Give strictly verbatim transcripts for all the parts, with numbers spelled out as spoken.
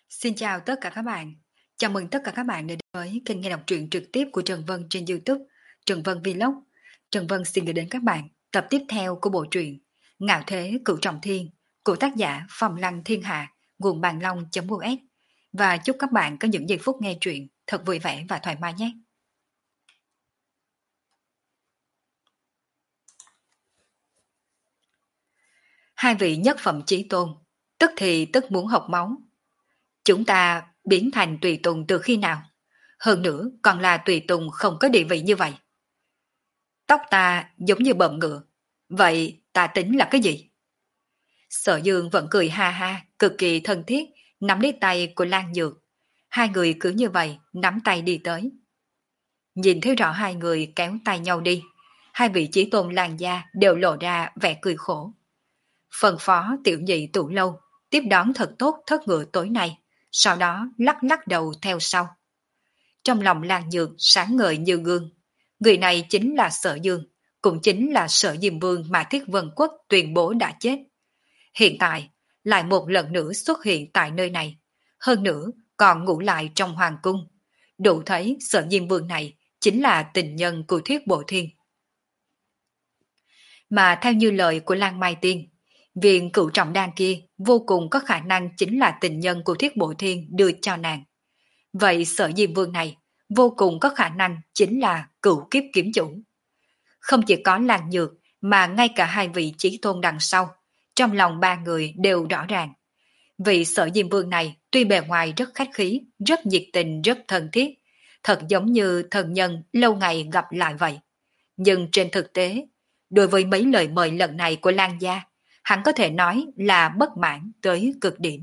Xin chào tất cả các bạn. Chào mừng tất cả các bạn đã đến với kênh nghe đọc truyện trực tiếp của Trần Vân trên YouTube, Trần Vân Vlog. Trần Vân xin gửi đến các bạn tập tiếp theo của bộ truyện Ngạo Thế Cửu Trọng Thiên của tác giả Phong Lăng Thiên Hạ, nguồn bàn long.us. Và chúc các bạn có những giây phút nghe truyện thật vui vẻ và thoải mái nhé. Hai vị nhất phẩm chí tôn, tức thì tức muốn học máu. Chúng ta biến thành tùy tùng từ khi nào? Hơn nữa còn là tùy tùng không có địa vị như vậy. Tóc ta giống như bợm ngựa, vậy ta tính là cái gì? Sở Dương vẫn cười ha ha, cực kỳ thân thiết, nắm lấy tay của Lan Nhược. Hai người cứ như vậy, nắm tay đi tới. Nhìn thấy rõ hai người kéo tay nhau đi, hai vị chí tôn Lan gia đều lộ ra vẻ cười khổ. Phân phó tiểu nhị tủ lâu, tiếp đón thật tốt thất ngựa tối nay, sau đó lắc lắc đầu theo sau. Trong lòng Lan Nhược sáng ngời như gương. Người này chính là Sở Dương, cũng chính là Sở Diêm Vương mà Thiết Vân Quốc tuyên bố đã chết. Hiện tại, lại một lần nữa xuất hiện tại nơi này. Hơn nữa, còn ngủ lại trong hoàng cung. Đủ thấy Sở Diêm Vương này chính là tình nhân của Thiết Bộ Thiên. Mà theo như lời của Lan Mai Tiên, viên cựu trọng đan kia vô cùng có khả năng chính là tình nhân của Thiết Bộ Thiên đưa cho nàng. Vậy Sở Diêm Vương này vô cùng có khả năng chính là cựu kiếp kiếm chủ. Không chỉ có Lan Nhược mà ngay cả hai vị chí tôn đằng sau, trong lòng ba người đều rõ ràng. Vị Sở Diêm Vương này tuy bề ngoài rất khách khí, rất nhiệt tình, rất thân thiết, thật giống như thần nhân lâu ngày gặp lại vậy. Nhưng trên thực tế, đối với mấy lời mời lần này của Lan gia, hắn có thể nói là bất mãn tới cực điểm.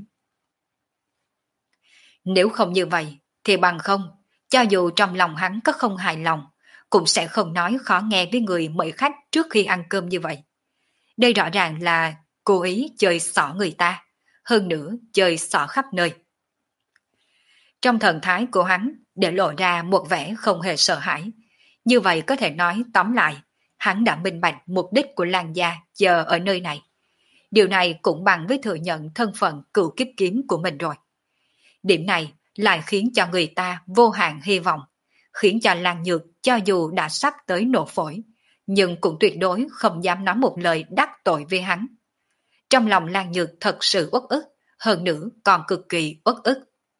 Nếu không như vậy, thì bằng không, cho dù trong lòng hắn có không hài lòng, cũng sẽ không nói khó nghe với người mời khách trước khi ăn cơm như vậy. Đây rõ ràng là cố ý chơi xỏ người ta, hơn nữa chơi xỏ khắp nơi. Trong thần thái của hắn để lộ ra một vẻ không hề sợ hãi. Như vậy có thể nói tóm lại, hắn đã minh bạch mục đích của Lan gia chờ ở nơi này. Điều này cũng bằng với thừa nhận thân phận cựu kiếp kiếm của mình rồi. Điểm này lại khiến cho người ta vô hạn hy vọng, khiến cho Lan Nhược cho dù đã sắp tới nổ phổi, nhưng cũng tuyệt đối không dám nói một lời đắc tội với hắn. Trong lòng Lan Nhược thật sự uất ức, hơn nữa còn cực kỳ uất ức.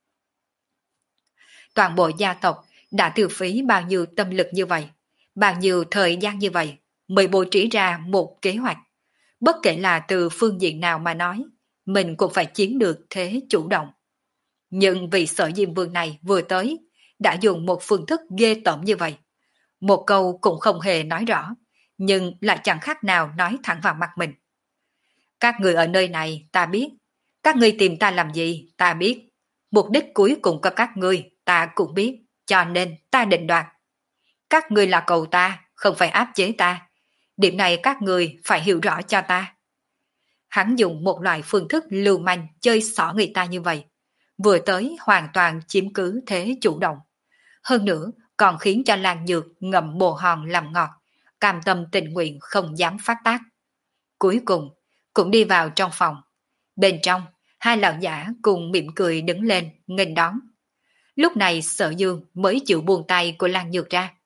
Toàn bộ gia tộc đã tiêu phí bao nhiêu tâm lực như vậy, bao nhiêu thời gian như vậy, mới bố trí ra một kế hoạch. Bất kể là từ phương diện nào mà nói, mình cũng phải chiếm được thế chủ động. Nhưng vì Sở Diêm Vương này vừa tới, đã dùng một phương thức ghê tởm như vậy. Một câu cũng không hề nói rõ, nhưng lại chẳng khác nào nói thẳng vào mặt mình. Các người ở nơi này ta biết, các ngươi tìm ta làm gì ta biết, mục đích cuối cùng của các ngươi ta cũng biết, cho nên ta định đoạt. Các ngươi là cầu ta, không phải áp chế ta. Điểm này các người phải hiểu rõ cho ta. Hắn dùng một loại phương thức lưu manh chơi xỏ người ta như vậy. Vừa tới hoàn toàn chiếm cứ thế chủ động. Hơn nữa còn khiến cho Lan Nhược ngậm bồ hòn làm ngọt, cam tâm tình nguyện không dám phát tác. Cuối cùng cũng đi vào trong phòng. Bên trong, hai lão giả cùng mỉm cười đứng lên nghênh đón. Lúc này Sở Dương mới chịu buông tay của Lan Nhược ra.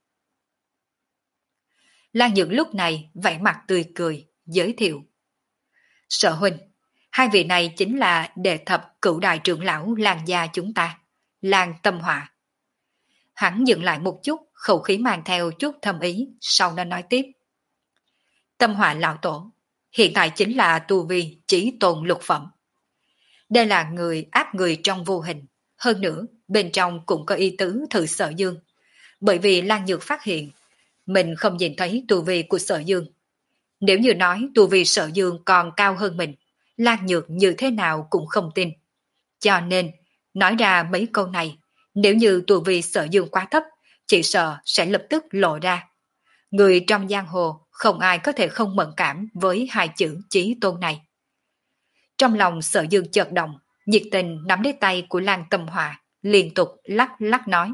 Lan Nhược lúc này vẻ mặt tươi cười, giới thiệu. Sở huynh, hai vị này chính là đệ thập cửu đại trưởng lão Lan gia chúng ta, Lan Tâm Họa. Hắn dừng lại một chút, khẩu khí mang theo chút thâm ý, sau đó nói tiếp. Tâm Họa lão tổ, hiện tại chính là tu vi chỉ tồn lục phẩm. Đây là người áp người trong vô hình, hơn nữa bên trong cũng có ý tứ thử Sở Dương. Bởi vì Lan Nhược phát hiện, mình không nhìn thấy tu vi của Sở Dương. Nếu như nói tu vi Sở Dương còn cao hơn mình, Lan Nhược như thế nào cũng không tin. Cho nên, nói ra mấy câu này, nếu như tu vi Sở Dương quá thấp, chỉ sợ sẽ lập tức lộ ra. Người trong giang hồ không ai có thể không mẫn cảm với hai chữ chí tôn này. Trong lòng Sở Dương chợt động, nhiệt tình nắm lấy tay của Lan Tâm Họa, liên tục lắc lắc nói.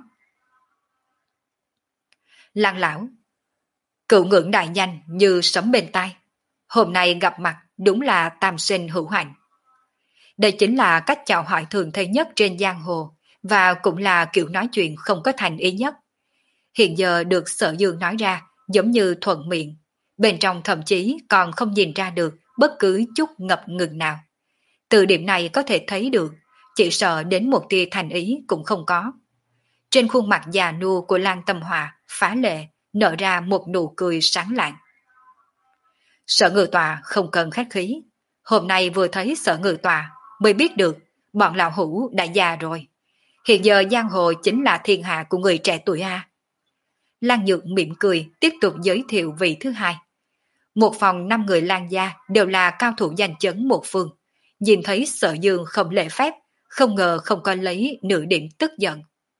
Lan lão, cựu ngưỡng đại nhanh như sấm bên tai. Hôm nay gặp mặt đúng là tam sinh hữu hạnh. Đây chính là cách chào hỏi thường thấy nhất trên giang hồ, và cũng là kiểu nói chuyện không có thành ý nhất. Hiện giờ được Sở Dương nói ra giống như thuận miệng, bên trong thậm chí còn không nhìn ra được bất cứ chút ngập ngừng nào. Từ điểm này có thể thấy được, chỉ sợ đến một tia thành ý cũng không có. Trên khuôn mặt già nua của Lan Tâm Hòa phá lệ nở ra một nụ cười sáng lạng. Sở Ngự Tọa không cần khách khí, hôm nay vừa thấy Sở Ngự Tọa mới biết được bọn lão hủ đã già rồi. Hiện giờ giang hồ chính là thiên hạ của người trẻ tuổi a. Lan Nhược mỉm cười tiếp tục giới thiệu vị thứ hai. Một phòng năm người Lan gia đều là cao thủ giành chấn một phương. Nhìn thấy Sở Dương không lễ phép, không ngờ không có lấy nửa điểm tức giận.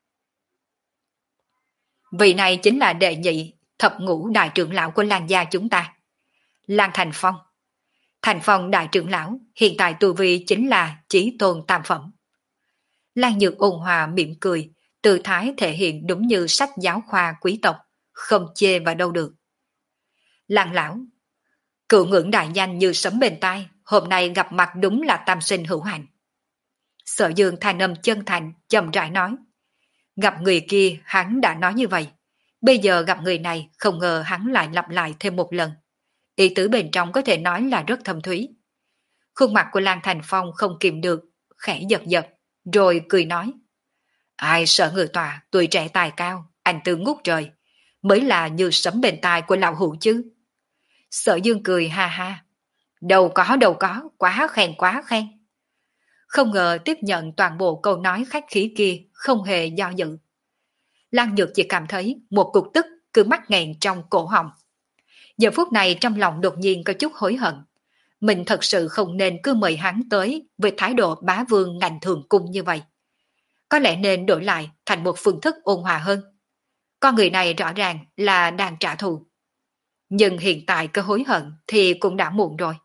Vị này chính là đệ nhị thập ngũ đại trưởng lão của Lan gia chúng ta, Lan Thành Phong. Thành Phong đại trưởng lão hiện tại tu vi chính là chí tôn tam phẩm. Lan Nhược ôn hòa mỉm cười, tư thái thể hiện đúng như sách giáo khoa quý tộc, không chê vào đâu được. Lan lão, cựu ngưỡng đại danh như sấm bên tai, hôm nay gặp mặt đúng là tam sinh hữu hạnh. Sở Dương thanh âm chân thành, chậm rãi nói. Gặp người kia hắn đã nói như vậy, bây giờ gặp người này không ngờ hắn lại lặp lại thêm một lần. Ý tứ bên trong có thể nói là rất thâm thúy. Khuôn mặt của Lan Thành Phong không kìm được, khẽ giật giật, rồi cười nói. Ai Sở Ngự Tọa, tuổi trẻ tài cao, anh tư ngút trời, mới là như sấm bên tai của lão hữu chứ. Sở Dương cười ha ha. Đâu có đâu có, quá khen quá khen. Không ngờ tiếp nhận toàn bộ câu nói khách khí kia, không hề do dự. Lan Nhược chỉ cảm thấy một cục tức cứ mắc nghẹn trong cổ họng. Giờ phút này trong lòng đột nhiên có chút hối hận. Mình thật sự không nên cứ mời hắn tới với thái độ bá vương ngành thường cung như vậy. Có lẽ nên đổi lại thành một phương thức ôn hòa hơn. Con người này rõ ràng là đang trả thù. Nhưng hiện tại cơ hối hận thì cũng đã muộn rồi.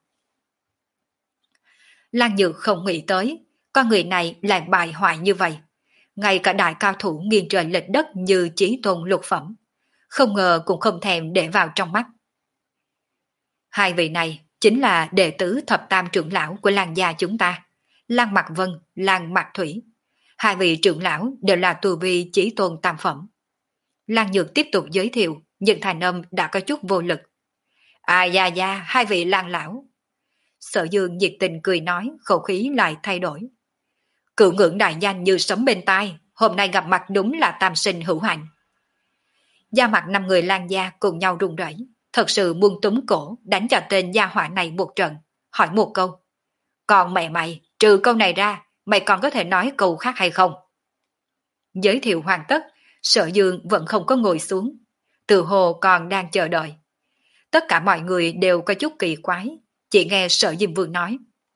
Lan Nhược không nghĩ tới, con người này lại bại hoại như vậy. Ngay cả đại cao thủ nghiêng trời lệch đất như Chí Tôn lục phẩm, không ngờ cũng không thèm để vào trong mắt. Hai vị này chính là đệ tử thập tam trưởng lão của Lan gia chúng ta, Lan Mạc Vân, Lan Mạc Thủy. Hai vị trưởng lão đều là tu vi Chí Tôn tam phẩm. Lan Nhược tiếp tục giới thiệu, nhưng thành âm đã có chút vô lực. À da da, hai vị Lan lão. Sở Dương nhiệt tình cười nói, khẩu khí lại thay đổi. Cựu ngưỡng đại danh như sấm bên tai, hôm nay gặp mặt đúng là tam sinh hữu hạnh. Da mặt năm người Lan gia cùng nhau run rẩy, thật sự muốn túm cổ đánh cho tên gia hỏa này một trận, hỏi một câu. Còn mẹ mày, trừ câu này ra, mày còn có thể nói câu khác hay không? Giới thiệu hoàn tất, Sở Dương vẫn không có ngồi xuống, từ hồ còn đang chờ đợi. Tất cả mọi người đều có chút kỳ quái, chỉ nghe Sở Diêm Vương nói.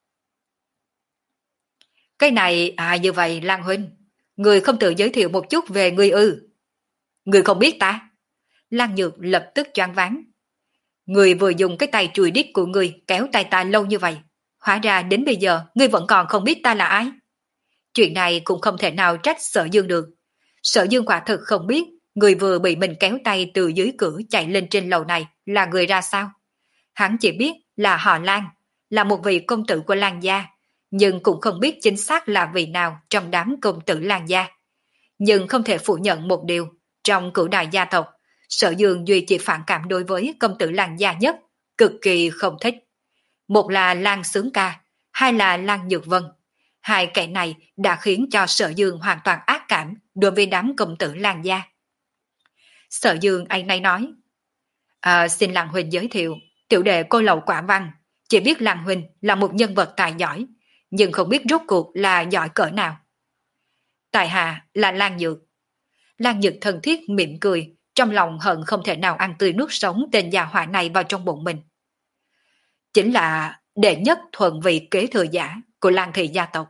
Cái này à như vậy Lan huynh, người không tự giới thiệu một chút về người ư? Người không biết ta? Lan Nhược lập tức choáng váng. Người vừa dùng cái tay chùi đít của người kéo tay ta lâu như vậy, hóa ra đến bây giờ người vẫn còn không biết ta là ai. Chuyện này cũng không thể nào trách Sở Dương được. Sở Dương quả thực không biết người vừa bị mình kéo tay từ dưới cửa chạy lên trên lầu này là người ra sao. Hắn chỉ biết là họ Lan, là một vị công tử của Lan gia, nhưng cũng không biết chính xác là vị nào trong đám công tử Lan gia. Nhưng không thể phủ nhận một điều, trong cửu đại gia tộc, Sở Dương duy chỉ phản cảm đối với công tử Lan gia nhất, cực kỳ không thích. Một là Lan Sướng Ca, hai là Lan Nhược Vân. Hai kẻ này đã khiến cho Sở Dương hoàn toàn ác cảm đối với đám công tử Lan gia. Sở Dương anh này nói, à, xin Lan huynh giới thiệu, tiểu đệ cô lậu quả văn, chỉ biết Lan huynh là một nhân vật tài giỏi, nhưng không biết rốt cuộc là giỏi cỡ nào. Tại hạ là Lan Nhược. Lan Nhược thân thiết mỉm cười, trong lòng hận không thể nào ăn tươi nuốt sống tên già họa này vào trong bụng mình. Chính là đệ nhất thuận vị kế thừa giả của Lan thị gia tộc.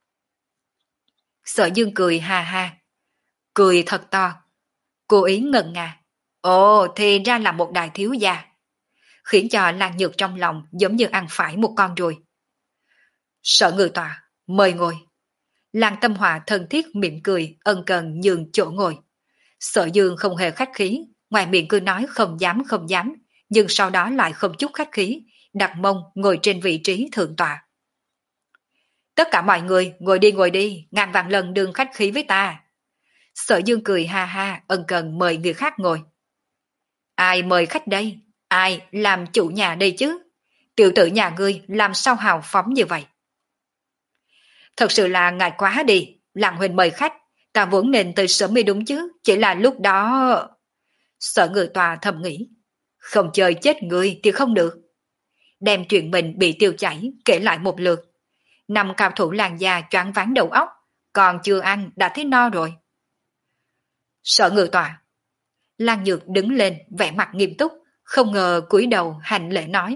Sở Dương cười ha ha, cười thật to, cố ý ngần ngà. Ồ, thì ra là một đại thiếu gia, khiến cho Lan Nhược trong lòng giống như ăn phải một con ruồi. Sở Ngự Tọa, mời ngồi. Lan Tâm Hòa thân thiết mỉm cười, ân cần nhường chỗ ngồi. Sở Dương không hề khách khí, ngoài miệng cứ nói không dám không dám, nhưng sau đó lại không chút khách khí, đặt mông ngồi trên vị trí thượng tọa. Tất cả mọi người ngồi đi ngồi đi, ngàn vạn lần đừng khách khí với ta. Sở Dương cười ha ha, ân cần mời người khác ngồi. Ai mời khách đây? Ai làm chủ nhà đây chứ? Tiểu tử nhà ngươi làm sao hào phóng như vậy? Thật sự là ngại quá đi, Lăng huynh mời khách, ta vốn nên tới sớm mới đúng chứ, chỉ là lúc đó... Sở Ngự Tòa thầm nghĩ, không chơi chết người thì không được. Đem chuyện mình bị tiêu chảy kể lại một lượt. Năm cao thủ làng già choáng váng đầu óc, còn chưa ăn đã thấy no rồi. Sở Ngự Tòa. Lan Nhược đứng lên vẻ mặt nghiêm túc, không ngờ cúi đầu hành lễ nói.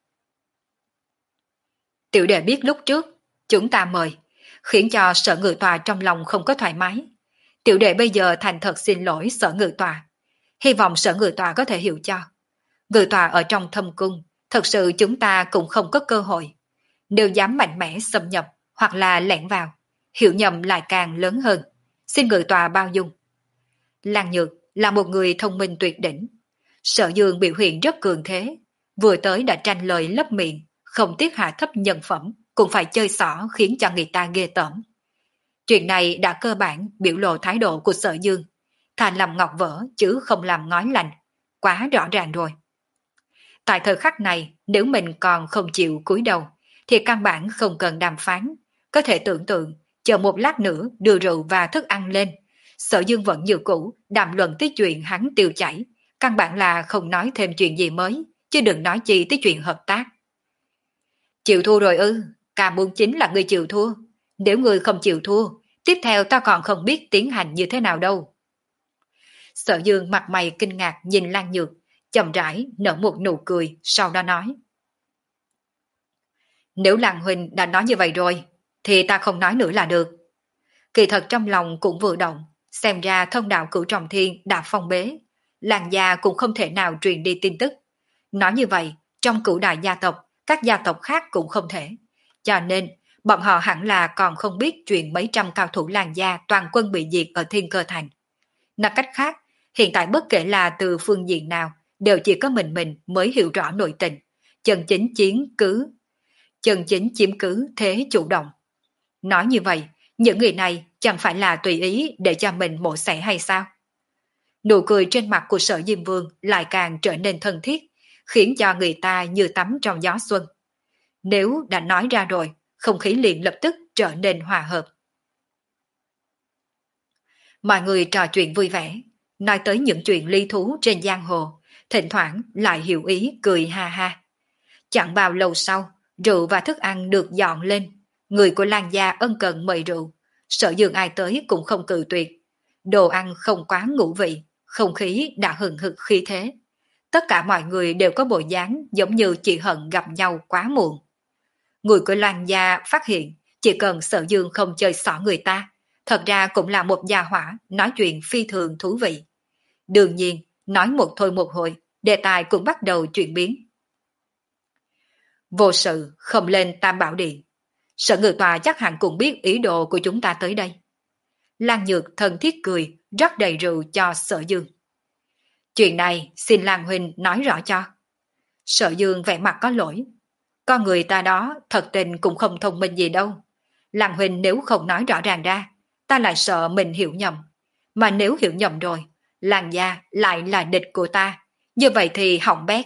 Tiểu đệ biết lúc trước, chúng ta mời, khiến cho Sở Ngự Tòa trong lòng không có thoải mái. Tiểu đệ bây giờ thành thật xin lỗi Sở Ngự Tòa. Hy vọng Sở Ngự Tòa có thể hiểu cho. Ngự Tòa ở trong thâm cung, thật sự chúng ta cũng không có cơ hội. Nếu dám mạnh mẽ xâm nhập hoặc là lẻn vào, hiểu nhầm lại càng lớn hơn. Xin Ngự Tòa bao dung. Lan Nhược là một người thông minh tuyệt đỉnh. Sở Dương biểu hiện rất cường thế, vừa tới đã tranh lời lấp miệng, không tiếc hạ thấp nhân phẩm, cũng phải chơi xỏ khiến cho người ta ghê tởm. Chuyện này đã cơ bản biểu lộ thái độ của Sở Dương, thà làm ngọc vỡ chứ không làm ngói lành, quá rõ ràng rồi. Tại thời khắc này, nếu mình còn không chịu cúi đầu, thì căn bản không cần đàm phán, có thể tưởng tượng, chờ một lát nữa đưa rượu và thức ăn lên. Sở Dương vẫn như cũ, đàm luận tới chuyện hắn tiêu chảy, căn bản là không nói thêm chuyện gì mới, chứ đừng nói chi tới chuyện hợp tác. Chịu thua rồi ư, ca muốn chính là người chịu thua. Nếu người không chịu thua, tiếp theo ta còn không biết tiến hành như thế nào đâu. Sở Dương mặt mày kinh ngạc nhìn Lan Nhược, chậm rãi nở một nụ cười, sau đó nói. Nếu Lan huynh đã nói như vậy rồi, thì ta không nói nữa là được. Kỳ thật trong lòng cũng vừa động, xem ra thông đạo Cửu Trọng Thiên đã phong bế, làng gia cũng không thể nào truyền đi tin tức. Nói như vậy, trong cửu đại gia tộc, các gia tộc khác cũng không thể. Cho nên, bọn họ hẳn là còn không biết chuyện mấy trăm cao thủ làng gia toàn quân bị diệt ở Thiên Cơ Thành. Nói cách khác, hiện tại bất kể là từ phương diện nào, đều chỉ có mình mình mới hiểu rõ nội tình. Chân chính chiến cứ, chân chính chiếm cứ thế chủ động. Nói như vậy, những người này chẳng phải là tùy ý để cho mình mổ xẻ hay sao? Nụ cười trên mặt của Sở Diêm Vương lại càng trở nên thân thiết, khiến cho người ta như tắm trong gió xuân. Nếu đã nói ra rồi, không khí liền lập tức trở nên hòa hợp. Mọi người trò chuyện vui vẻ, nói tới những chuyện ly thú trên giang hồ, thỉnh thoảng lại hiểu ý cười ha ha. Chẳng bao lâu sau, rượu và thức ăn được dọn lên, người của Lan gia ân cần mời rượu, Sở Dương ai tới cũng không cự tuyệt. Đồ ăn không quá ngũ vị, không khí đã hừng hực khí thế. Tất cả mọi người đều có bộ dáng giống như chỉ hận gặp nhau quá muộn. Người của Lan gia phát hiện, chỉ cần Sở Dương không chơi xỏ người ta, thật ra cũng là một gia hỏa nói chuyện phi thường thú vị. Đương nhiên, nói một thôi một hồi, đề tài cũng bắt đầu chuyển biến. Vô sự không lên Tam Bảo Điện. Sở Ngự Tòa chắc hẳn cũng biết ý đồ của chúng ta tới đây. Lan Nhược thân thiết cười, rót đầy rượu cho Sở Dương. Chuyện này xin Lan huynh nói rõ cho. Sở Dương vẻ mặt có lỗi. Con người ta đó thật tình cũng không thông minh gì đâu. Lan huynh nếu không nói rõ ràng ra, ta lại sợ mình hiểu nhầm. Mà nếu hiểu nhầm rồi, Lan gia lại là địch của ta. Như vậy thì hỏng bét.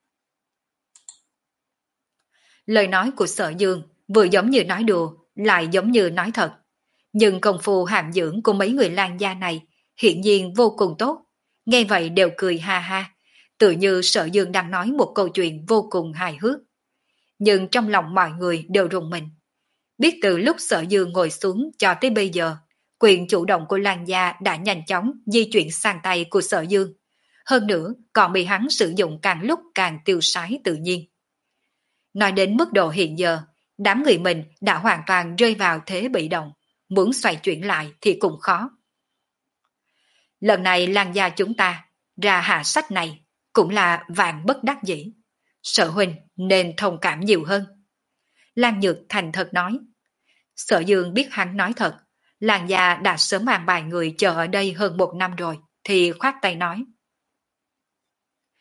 Lời nói của Sở Dương vừa giống như nói đùa, lại giống như nói thật. Nhưng công phu hàm dưỡng của mấy người Lan gia này hiển nhiên vô cùng tốt. Nghe vậy đều cười ha ha, tự như Sở Dương đang nói một câu chuyện vô cùng hài hước. Nhưng trong lòng mọi người đều rùng mình. Biết từ lúc Sở Dương ngồi xuống cho tới bây giờ, quyền chủ động của Lan gia đã nhanh chóng di chuyển sang tay của Sở Dương. Hơn nữa còn bị hắn sử dụng càng lúc càng tiêu sái tự nhiên. Nói đến mức độ hiện giờ, đám người mình đã hoàn toàn rơi vào thế bị động, muốn xoay chuyển lại thì cũng khó. Lần này Lan gia chúng ta ra hạ sách này cũng là vạn bất đắc dĩ. Sở huynh nên thông cảm nhiều hơn. Lan Nhược thành thật nói. Sở Dương biết hắn nói thật, Lan gia đã sớm an bài người chờ ở đây hơn một năm rồi, thì khoát tay nói.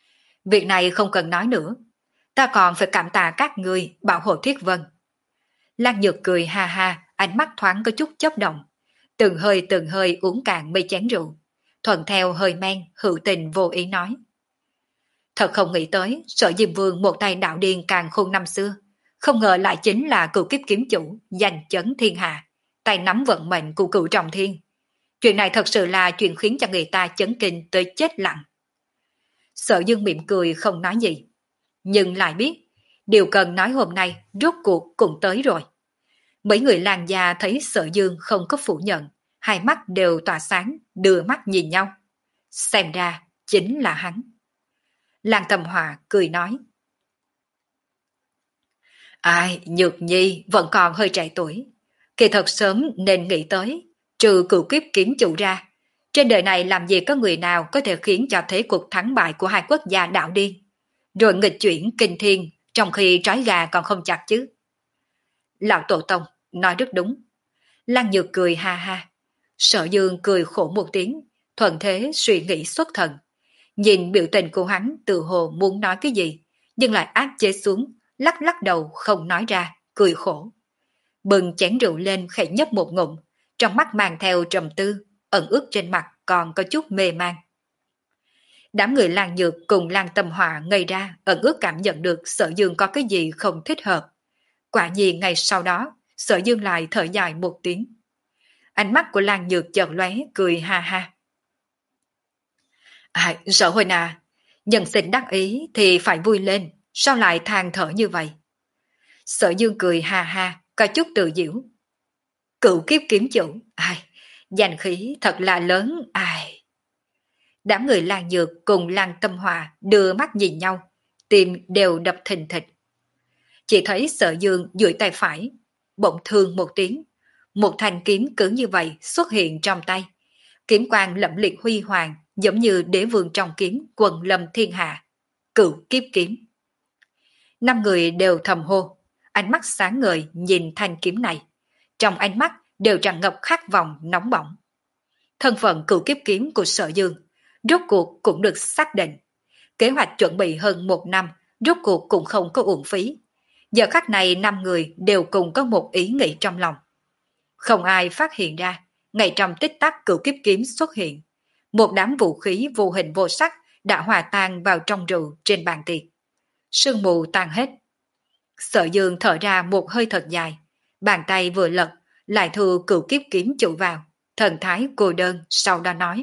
Việc này không cần nói nữa, ta còn phải cảm tạ các người bảo hộ Thiết Vân. Lan Nhược cười ha ha, ánh mắt thoáng có chút chớp động. Từng hơi từng hơi uống cạn mấy chén rượu. Thuận theo hơi men, hữu tình vô ý nói. Thật không nghĩ tới, Sở Diêm Vương một tay đạo điên càng khôn năm xưa. Không ngờ lại chính là cựu kiếp kiếm chủ, giành chấn thiên hạ, tay nắm vận mệnh của cựu trọng thiên. Chuyện này thật sự là chuyện khiến cho người ta chấn kinh tới chết lặng. Sở Dương mỉm cười không nói gì, nhưng lại biết, điều cần nói hôm nay rốt cuộc cũng tới rồi. Mấy người làng già thấy Sở Dương không có phủ nhận, hai mắt đều tỏa sáng, đưa mắt nhìn nhau. Xem ra, chính là hắn. Làng Tầm Hòa cười nói. Ai, Nhược Nhi vẫn còn hơi trẻ tuổi. Kỳ thật sớm nên nghĩ tới, trừ cựu kiếp kiếm chủ ra. Trên đời này làm gì có người nào có thể khiến cho thế cuộc thắng bại của hai quốc gia đạo điên. Rồi nghịch chuyển kinh thiên trong khi trói gà còn không chặt chứ. Lão Tổ Tông nói rất đúng. Lăng Nhược cười ha ha. Sở Dương cười khổ một tiếng, thuận thế suy nghĩ xuất thần. Nhìn biểu tình của hắn tự hồ muốn nói cái gì, nhưng lại áp chế xuống, lắc lắc đầu không nói ra, cười khổ. Bừng chén rượu lên khẽ nhấp một ngụm, trong mắt mang theo trầm tư, ẩn ướt trên mặt còn có chút mê man. Đám người Lan Nhược cùng Lan Tâm Họa ngây ra, ẩn ướt cảm nhận được Sở Dương có cái gì không thích hợp. Quả nhiên ngày sau đó, Sở Dương lại thở dài một tiếng. Ánh mắt của Lan Nhược chợt lóe, cười ha ha. À, Sở Huynh à, nhân sinh đắc ý thì phải vui lên, sao lại than thở như vậy? Sở Dương cười ha ha, có chút tự giễu. Cựu kiếp kiếm chủ, ai, danh khí thật là lớn, ai. Đám người Lan Nhược cùng Lan Tâm Hòa đưa mắt nhìn nhau, tim đều đập thình thịch. Chỉ thấy Sở Dương duỗi tay phải, bỗng thương một tiếng, một thanh kiếm cứ như vậy xuất hiện trong tay. Kiếm quang lẫm liệt huy hoàng, giống như đế vương trong kiếm quần lâm thiên hạ. Cựu kiếp kiếm. Năm người đều thầm hô, ánh mắt sáng ngời nhìn thanh kiếm này. Trong ánh mắt đều tràn ngập khát vọng nóng bỏng. Thân phận cựu kiếp kiếm của Sở Dương rốt cuộc cũng được xác định. Kế hoạch chuẩn bị hơn một năm rốt cuộc cũng không có uổng phí. Giờ khắc này năm người đều cùng có một ý nghĩ trong lòng. Không ai phát hiện ra, ngay trong tích tắc cựu kiếp kiếm xuất hiện. Một đám vũ khí vô hình vô sắc đã hòa tan vào trong rượu trên bàn tiệc. Sương mù tan hết. Sở Dương thở ra một hơi thật dài. Bàn tay vừa lật, lại thu cựu kiếp kiếm chủ vào. Thần thái cô đơn sau đó nói.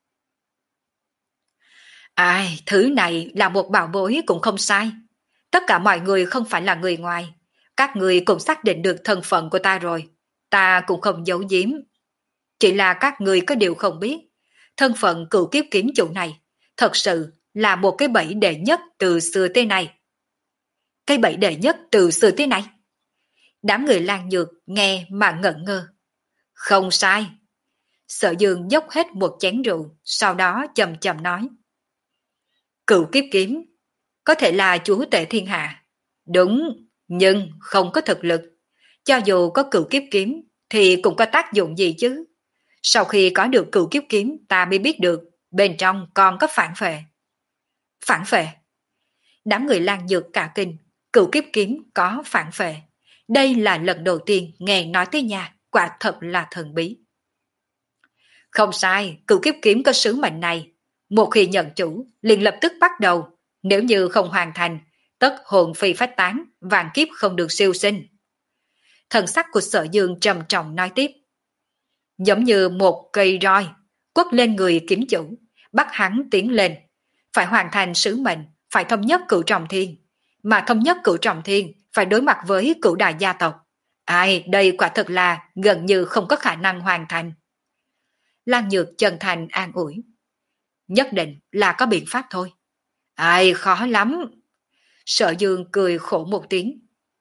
Ai, thứ này là một bảo bối cũng không sai. Tất cả mọi người không phải là người ngoài. Các người cũng xác định được thân phận của ta rồi. Ta cũng không giấu giếm. Chỉ là các người có điều không biết. Thân phận cựu kiếp kiếm chủ này thật sự là một cái bẫy đệ nhất từ xưa tới nay. Cái bẫy đệ nhất từ xưa tới nay? Đám người Lan Nhược nghe mà ngẩn ngơ. Không sai. Sở Dương dốc hết một chén rượu, sau đó chậm chậm nói. Cựu kiếp kiếm có thể là chúa tể thiên hạ. Đúng, nhưng không có thực lực. Cho dù có cựu kiếp kiếm thì cũng có tác dụng gì chứ. Sau khi có được cựu kiếp kiếm ta mới biết được bên trong còn có phản phệ. Phản phệ? Đám người Lan Nhược cả kinh, cựu kiếp kiếm có phản phệ. Đây là lần đầu tiên nghe nói tới nhà, quả thật là thần bí. Không sai, cựu kiếp kiếm có sứ mệnh này. Một khi nhận chủ, liền lập tức bắt đầu. Nếu như không hoàn thành, tất hồn phi phách tán, vạn kiếp không được siêu sinh. Thần sắc của Sở Dương trầm trọng nói tiếp. Giống như một cây roi, quất lên người kiếm chủ, bắt hắn tiến lên. Phải hoàn thành sứ mệnh, phải thống nhất cửu trọng thiên. Mà thống nhất cửu trọng thiên, phải đối mặt với cửu đại gia tộc. Ai, đây quả thật là gần như không có khả năng hoàn thành. Lan Nhược chân thành an ủi. Nhất định là có biện pháp thôi. Ai, khó lắm. Sở Dương cười khổ một tiếng.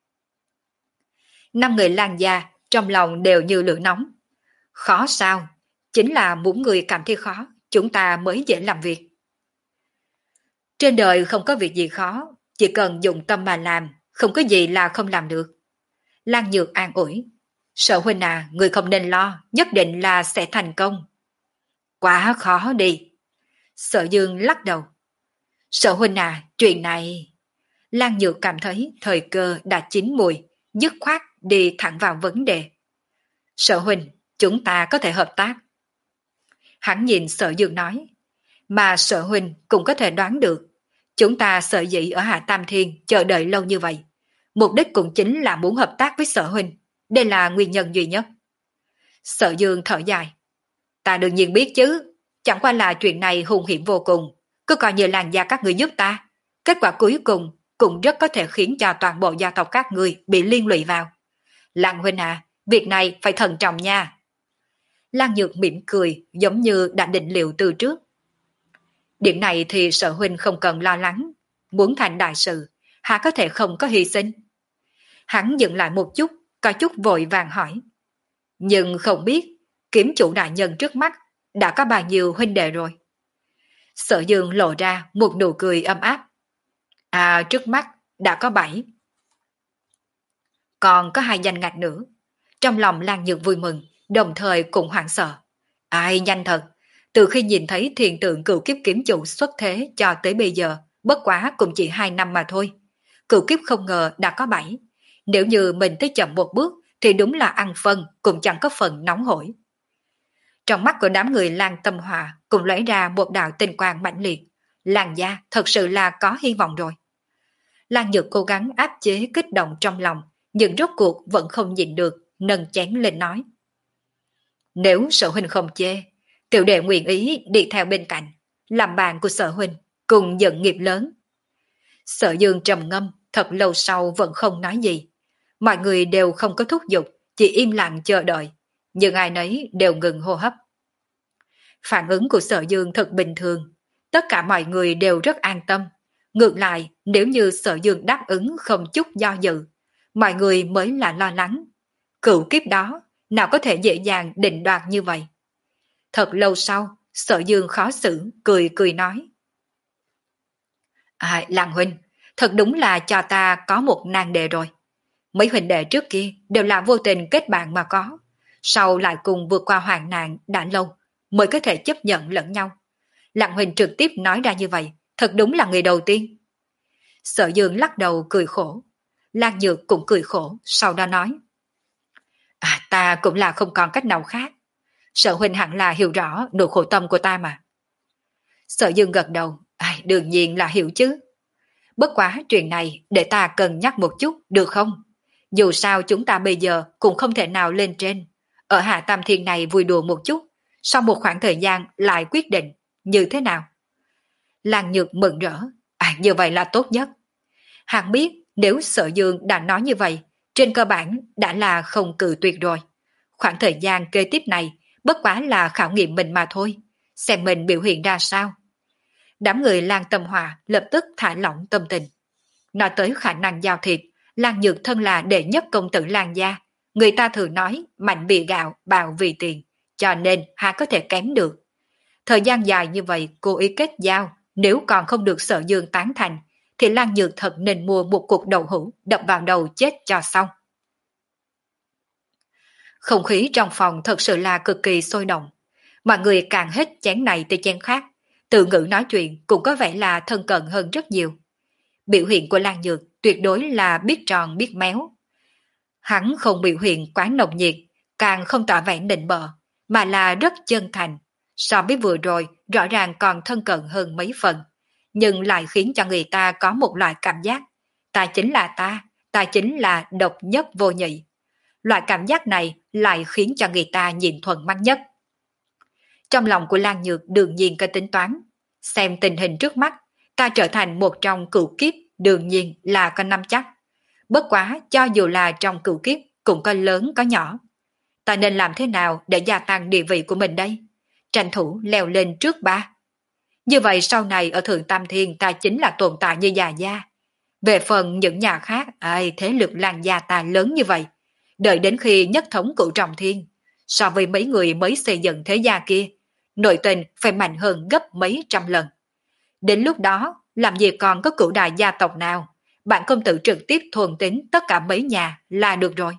Năm người Lan gia trong lòng đều như lửa nóng. Khó sao? Chính là muốn người cảm thấy khó, chúng ta mới dễ làm việc. Trên đời không có việc gì khó, chỉ cần dùng tâm mà làm, không có gì là không làm được. Lan Nhược an ủi. Sở huynh à, người không nên lo, nhất định là sẽ thành công. Quá khó đi. Sở Dương lắc đầu. Sở huynh à, chuyện này... Lan Nhược cảm thấy thời cơ đã chín mùi, dứt khoát đi thẳng vào vấn đề. Sở huynh, chúng ta có thể hợp tác. Hắn nhìn Sở Dương nói, mà Sở huynh cũng có thể đoán được, chúng ta sở dĩ ở Hạ Tam Thiên chờ đợi lâu như vậy, mục đích cũng chính là muốn hợp tác với Sở huynh, đây là nguyên nhân duy nhất. Sở Dương thở dài, ta đương nhiên biết chứ, chẳng qua là chuyện này hung hiểm vô cùng, cứ coi như làng gia các người giúp ta, kết quả cuối cùng cũng rất có thể khiến cho toàn bộ gia tộc các người bị liên lụy vào. Lan huynh à, việc này phải thận trọng nha. Lan Nhược mỉm cười giống như đã định liệu từ trước. Điểm này thì Sở huynh không cần lo lắng, muốn thành đại sự, hà có thể không có hy sinh. Hắn dừng lại một chút, có chút vội vàng hỏi. Nhưng không biết, kiếm chủ đại nhân trước mắt đã có bao nhiêu huynh đệ rồi? Sở Dương lộ ra một nụ cười ấm áp. À, trước mắt đã có bảy. Còn có hai danh ngạch nữa. Trong lòng Lan Nhược vui mừng, đồng thời cũng hoảng sợ. Ai nhanh thật, từ khi nhìn thấy thiền tượng cựu kiếp kiếm chủ xuất thế cho tới bây giờ, bất quá cũng chỉ hai năm mà thôi. Cựu kiếp không ngờ đã có bảy. Nếu như mình tới chậm một bước thì đúng là ăn phân cũng chẳng có phần nóng hổi. Trong mắt của đám người Lan Tâm Hòa cũng lóe ra một đạo tinh quang mãnh liệt. Lan gia thật sự là có hy vọng rồi. Lan Nhược cố gắng áp chế kích động trong lòng, nhưng rốt cuộc vẫn không nhịn được, nâng chén lên nói. Nếu Sở huynh không chê, tiểu đệ nguyện ý đi theo bên cạnh, làm bạn của Sở huynh, cùng dẫn nghiệp lớn. Sở Dương trầm ngâm, thật lâu sau vẫn không nói gì. Mọi người đều không có thúc giục, chỉ im lặng chờ đợi, nhưng ai nấy đều ngừng hô hấp. Phản ứng của Sở Dương thật bình thường, tất cả mọi người đều rất an tâm. Ngược lại, nếu như Sở Dương đáp ứng không chút do dự, mọi người mới là lo lắng. Cựu kiếp đó, nào có thể dễ dàng định đoạt như vậy? Thật lâu sau, Sở Dương khó xử, cười cười nói. À, Lan huynh, thật đúng là cho ta có một nan đề rồi. Mấy huynh đệ trước kia đều là vô tình kết bạn mà có, sau lại cùng vượt qua hoạn nạn đã lâu mới có thể chấp nhận lẫn nhau. Lan huynh trực tiếp nói ra như vậy, thật đúng là người đầu tiên. Sở Dương lắc đầu cười khổ. Lan Nhược cũng cười khổ, sau đó nói. À, ta cũng là không còn cách nào khác. Sở huynh hẳn là hiểu rõ nỗi khổ tâm của ta mà. Sở Dương gật đầu, à, đương nhiên là hiểu chứ. Bất quá chuyện này để ta cân nhắc một chút, được không? Dù sao chúng ta bây giờ cũng không thể nào lên trên. Ở Hạ Tam Thiên này vui đùa một chút, sau một khoảng thời gian lại quyết định, như thế nào? Lan Nhược mừng rỡ, à, như vậy là tốt nhất. Hắn biết nếu Sở Dương đã nói như vậy, trên cơ bản đã là không cự tuyệt rồi. Khoảng thời gian kế tiếp này bất quá là khảo nghiệm mình mà thôi, xem mình biểu hiện ra sao. Đám người Lan Tâm Hòa lập tức thả lỏng tâm tình. Nói tới khả năng giao thịt, Lan Nhược thân là đệ nhất công tử Lan gia. Người ta thường nói mạnh vì gạo, bạo vì tiền, cho nên hà có thể kém được. Thời gian dài như vậy cố ý kết giao, nếu còn không được Sở Dương tán thành, thì Lan Nhược thật nên mua một cuộc đậu hũ đập vào đầu chết cho xong. Không khí trong phòng thật sự là cực kỳ sôi động. Mọi người càng hết chén này tới chén khác, từ ngữ nói chuyện cũng có vẻ là thân cận hơn rất nhiều. Biểu hiện của Lan Nhược tuyệt đối là biết tròn biết méo. Hắn không biểu hiện quá nồng nhiệt, càng không tỏ vẻ nịnh bợ, mà là rất chân thành. So với vừa rồi, rõ ràng còn thân cận hơn mấy phần, nhưng lại khiến cho người ta có một loại cảm giác. Ta chính là ta, ta chính là độc nhất vô nhị. Loại cảm giác này lại khiến cho người ta nhìn thuận mắt nhất. Trong lòng của Lan Nhược đương nhiên có tính toán. Xem tình hình trước mắt, ta trở thành một trong cửu kiếp đương nhiên là có nắm chắc. Bất quá cho dù là trong cửu kiếp cũng có lớn có nhỏ. Ta nên làm thế nào để gia tăng địa vị của mình đây? Tranh thủ leo lên trước ba. Như vậy sau này ở Thượng Tam Thiên ta chính là tồn tại như già gia. Về phần những nhà khác, ai thế lực Lan gia ta lớn như vậy. Đợi đến khi nhất thống cửu trọng thiên, so với mấy người mới xây dựng thế gia kia, nội tình phải mạnh hơn gấp mấy trăm lần. Đến lúc đó, làm gì còn có cửu đại gia tộc nào, bạn công tử trực tiếp thuần tính tất cả mấy nhà là được rồi.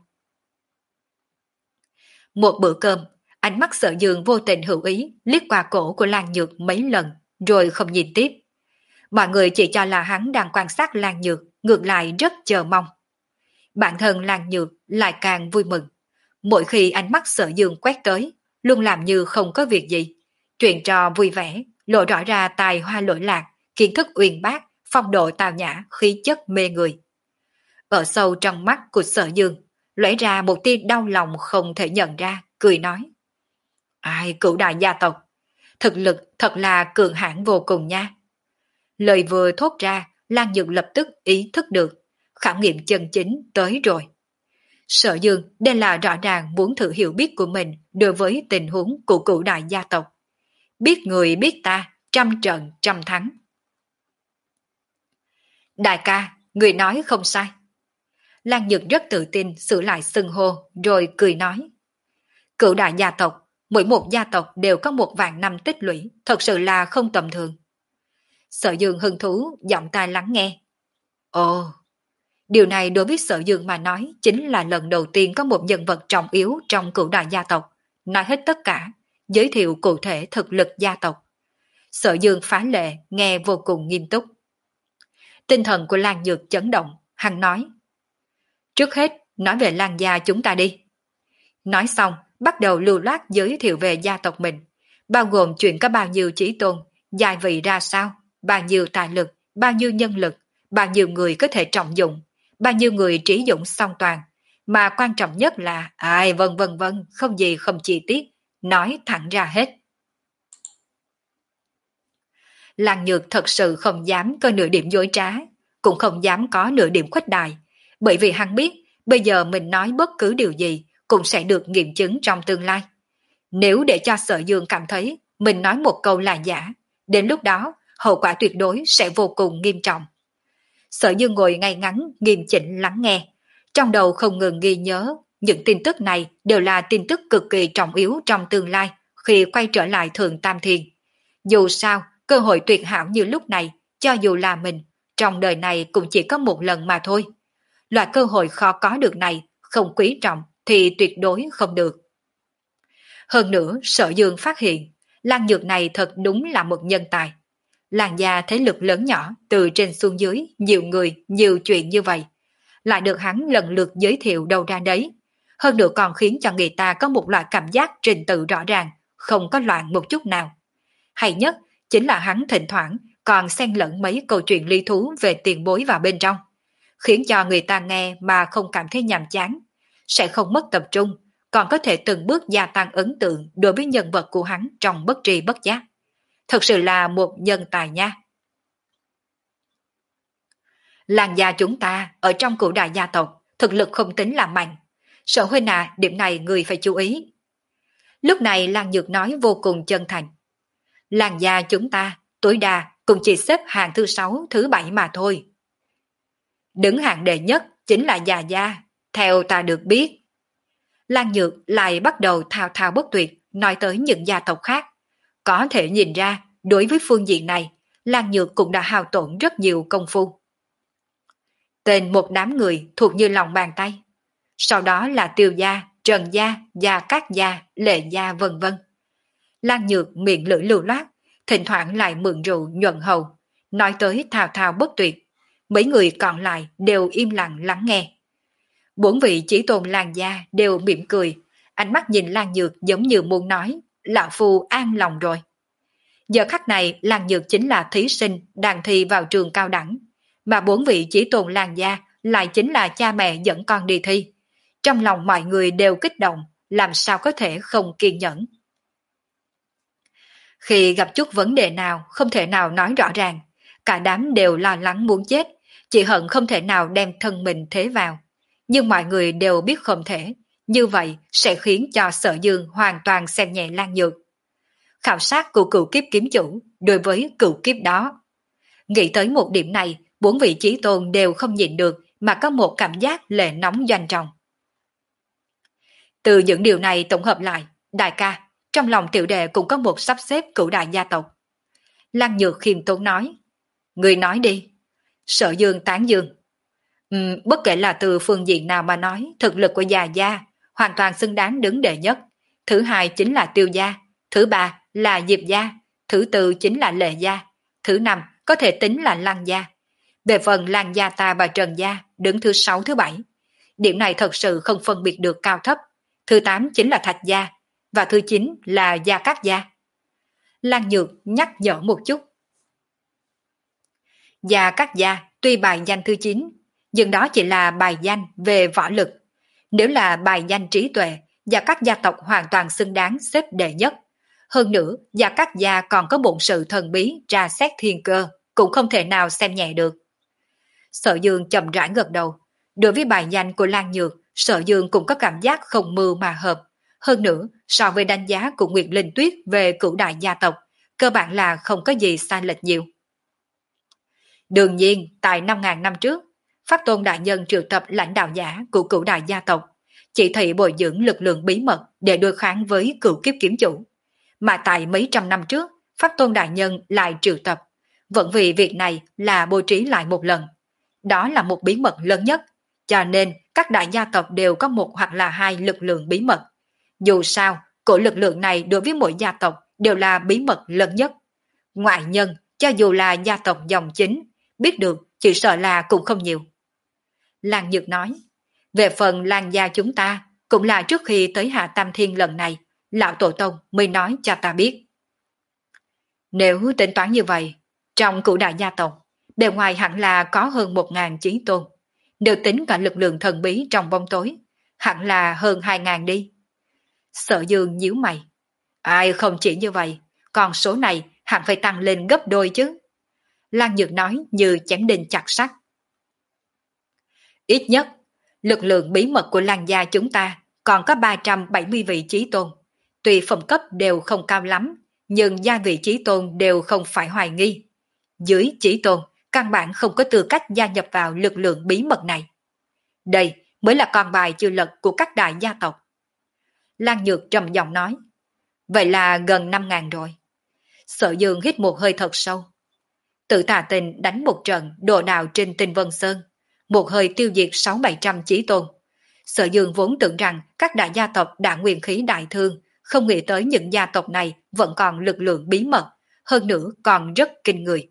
Một bữa cơm, ánh mắt Sở Dương vô tình hữu ý liếc qua cổ của Lan Nhược mấy lần, rồi không nhìn tiếp. Mọi người chỉ cho là hắn đang quan sát Lan Nhược, ngược lại rất chờ mong. Bản thân Lan Nhược lại càng vui mừng. Mỗi khi ánh mắt Sở Dương quét tới, luôn làm như không có việc gì. Chuyện trò vui vẻ, lộ rõ ra tài hoa lỗi lạc, kiến thức uyên bác, phong độ tào nhã, khí chất mê người. Ở sâu trong mắt của Sở Dương, lóe ra một tia đau lòng không thể nhận ra, cười nói. Ai, cửu đại gia tộc, thực lực thật là cường hãn vô cùng nha. Lời vừa thốt ra, Lan Nhược lập tức ý thức được, khảo nghiệm chân chính tới rồi. Sở Dương đây là rõ ràng muốn thử hiểu biết của mình đối với tình huống của cửu đại gia tộc. Biết người biết ta, trăm trận trăm thắng. Đại ca, người nói không sai. Lan Nhược rất tự tin sửa lại xưng hô rồi cười nói. Cửu đại gia tộc, mỗi một gia tộc đều có một vạn năm tích lũy, thật sự là không tầm thường. Sở Dương hứng thú, giọng tai lắng nghe. Ồ, điều này đối với Sở Dương mà nói chính là lần đầu tiên có một nhân vật trọng yếu trong cửu đại gia tộc, nói hết tất cả, giới thiệu cụ thể thực lực gia tộc. Sở Dương phá lệ, nghe vô cùng nghiêm túc. Tinh thần của Lan Nhược chấn động, hắn nói. Trước hết, nói về Lan gia chúng ta đi. Nói xong, bắt đầu lưu loát giới thiệu về gia tộc mình, bao gồm chuyện có bao nhiêu chí tôn, giai vị ra sao, bao nhiêu tài lực, bao nhiêu nhân lực, bao nhiêu người có thể trọng dụng, bao nhiêu người trí dụng song toàn, mà quan trọng nhất là ai vân vân vân, không gì không chi tiết, nói thẳng ra hết. Lan Nhược thật sự không dám có nửa điểm dối trá, cũng không dám có nửa điểm khuếch đại, bởi vì hắn biết bây giờ mình nói bất cứ điều gì cũng sẽ được nghiệm chứng trong tương lai. Nếu để cho Sở Dương cảm thấy mình nói một câu là giả, đến lúc đó hậu quả tuyệt đối sẽ vô cùng nghiêm trọng. Sở Dương ngồi ngay ngắn nghiêm chỉnh lắng nghe, trong đầu không ngừng ghi nhớ những tin tức này đều là tin tức cực kỳ trọng yếu trong tương lai khi quay trở lại Thượng Tam Thiên. Dù sao, cơ hội tuyệt hảo như lúc này, cho dù là mình, trong đời này cũng chỉ có một lần mà thôi. Loại cơ hội khó có được này, không quý trọng thì tuyệt đối không được. Hơn nữa, Sở Dương phát hiện, Lan Nhược này thật đúng là một nhân tài. Làng gia thế lực lớn nhỏ, từ trên xuống dưới, nhiều người, nhiều chuyện như vậy. Lại được hắn lần lượt giới thiệu đâu ra đấy. Hơn nữa còn khiến cho người ta có một loại cảm giác trình tự rõ ràng, không có loạn một chút nào. Hay nhất, chính là hắn thỉnh thoảng còn xen lẫn mấy câu chuyện lý thú về tiền bối vào bên trong, khiến cho người ta nghe mà không cảm thấy nhàm chán, sẽ không mất tập trung, còn có thể từng bước gia tăng ấn tượng đối với nhân vật của hắn trong bất tri bất giác. Thật sự là một nhân tài nha. Làng gia chúng ta ở trong cửu đại gia tộc thực lực không tính là mạnh. Sở huynh à, điểm này người phải chú ý. Lúc này Lan Nhược nói vô cùng chân thành. Làng gia chúng ta tối đa cũng chỉ xếp hạng thứ sáu, thứ bảy mà thôi. Đứng hạng đệ nhất chính là già gia, theo ta được biết. Lan Nhược lại bắt đầu thao thao bất tuyệt nói tới những gia tộc khác. Có thể nhìn ra, đối với phương diện này, Lan Nhược cũng đã hao tổn rất nhiều công phu. Tên một đám người thuộc như lòng bàn tay. Sau đó là Tiêu gia, Trần gia, Gia Cát gia, Lệ gia vân vân. Lan Nhược miệng lưỡi lưu loát, thỉnh thoảng lại mượn rượu nhuận hầu, nói tới thao thao bất tuyệt. Mấy người còn lại đều im lặng lắng nghe. Bốn vị chỉ tôn Lan gia đều mỉm cười, ánh mắt nhìn Lan Nhược giống như muốn nói, lão phu an lòng rồi. Giờ khắc này Lan Nhược chính là thí sinh đang thi vào trường cao đẳng, mà bốn vị chỉ tôn Lan gia lại chính là cha mẹ dẫn con đi thi. Trong lòng mọi người đều kích động, làm sao có thể không kiên nhẫn. Khi gặp chút vấn đề nào không thể nào nói rõ ràng, cả đám đều lo lắng muốn chết, chỉ hận không thể nào đem thân mình thế vào. Nhưng mọi người đều biết không thể, như vậy sẽ khiến cho Sở Dương hoàn toàn xem nhẹ Lan Nhược. Khảo sát của cựu kiếp kiếm chủ đối với cựu kiếp đó. Nghĩ tới một điểm này, bốn vị chí tôn đều không nhịn được mà có một cảm giác lệ nóng doanh trọng. Từ những điều này tổng hợp lại, đại ca, trong lòng tiểu đệ cũng có một sắp xếp cửu đại gia tộc. Lan Nhược khiêm tốn nói. Người nói đi. Sở Dương tán dương. Uhm, bất kể là từ phương diện nào mà nói, thực lực của già gia hoàn toàn xứng đáng đứng đệ nhất. Thứ hai chính là Tiêu gia, thứ ba là Diệp gia, thứ tư chính là Lệ gia, thứ năm có thể tính là Lăng gia. Về phần Lăng gia ta và Trần gia đứng thứ sáu thứ bảy. điểm này thật sự không phân biệt được cao thấp. Thứ tám chính là Thạch gia, và thứ chín là Gia Cát gia. Lan Nhược nhắc nhở một chút. Gia Cát gia tuy bài danh thứ chín, nhưng đó chỉ là bài danh về võ lực. Nếu là bài danh trí tuệ, Gia Cát gia tộc hoàn toàn xứng đáng xếp đệ nhất. Hơn nữa, Gia Cát gia còn có bổn sự thần bí tra xét thiên cơ, cũng không thể nào xem nhẹ được. Sở Dương chậm rãi gật đầu. Đối với bài danh của Lan Nhược, Sở Dương cũng có cảm giác không mưu mà hợp. Hơn nữa, so với đánh giá của Nguyệt Linh Tuyết về cửu đại gia tộc, cơ bản là không có gì sai lệch nhiều. Đương nhiên, tại năm ngàn năm trước, Pháp Tôn Đại Nhân triệu tập lãnh đạo giả của cửu đại gia tộc, chỉ thị bồi dưỡng lực lượng bí mật để đối kháng với cửu kiếp kiếm chủ. Mà tại mấy trăm năm trước, Pháp Tôn Đại Nhân lại triệu tập, vẫn vì việc này là bố trí lại một lần. Đó là một bí mật lớn nhất, cho nên các đại gia tộc đều có một hoặc là hai lực lượng bí mật. Dù sao, cổ lực lượng này đối với mỗi gia tộc đều là bí mật lớn nhất. Ngoại nhân, cho dù là gia tộc dòng chính, biết được chỉ sợ là cũng không nhiều. Lan Nhược nói, về phần Lan gia chúng ta, cũng là trước khi tới Hạ Tam Thiên lần này, Lão Tổ Tông mới nói cho ta biết. Nếu tính toán như vậy, trong cửu đại gia tộc, bề ngoài hẳn là có hơn một ngàn chí tôn. Nếu tính cả lực lượng thần bí trong bóng tối, hẳn là hơn hai ngàn đi. Sở Dương nhíu mày. Ai không chỉ như vậy, con số này hẳn phải tăng lên gấp đôi chứ. Lan Nhược nói như chém đinh chặt sắt. Ít nhất, lực lượng bí mật của Lan gia chúng ta còn có ba trăm bảy mươi vị chí tôn. Tuy phẩm cấp đều không cao lắm, nhưng gia vị chí tôn đều không phải hoài nghi. Dưới chí tôn, căn bản không có tư cách gia nhập vào lực lượng bí mật này. Đây mới là con bài chưa lật của các đại gia tộc. Lan Nhược trầm giọng nói. Vậy là gần năm ngàn rồi. Sở Dương hít một hơi thật sâu. Tự Tà Tình đánh một trận đồ đào trên Tinh Vân Sơn, một hơi tiêu diệt sáu bảy trăm chí tôn. Sở Dương vốn tưởng rằng các đại gia tộc đã nguyên khí đại thương, không nghĩ tới những gia tộc này vẫn còn lực lượng bí mật, hơn nữa còn rất kinh người.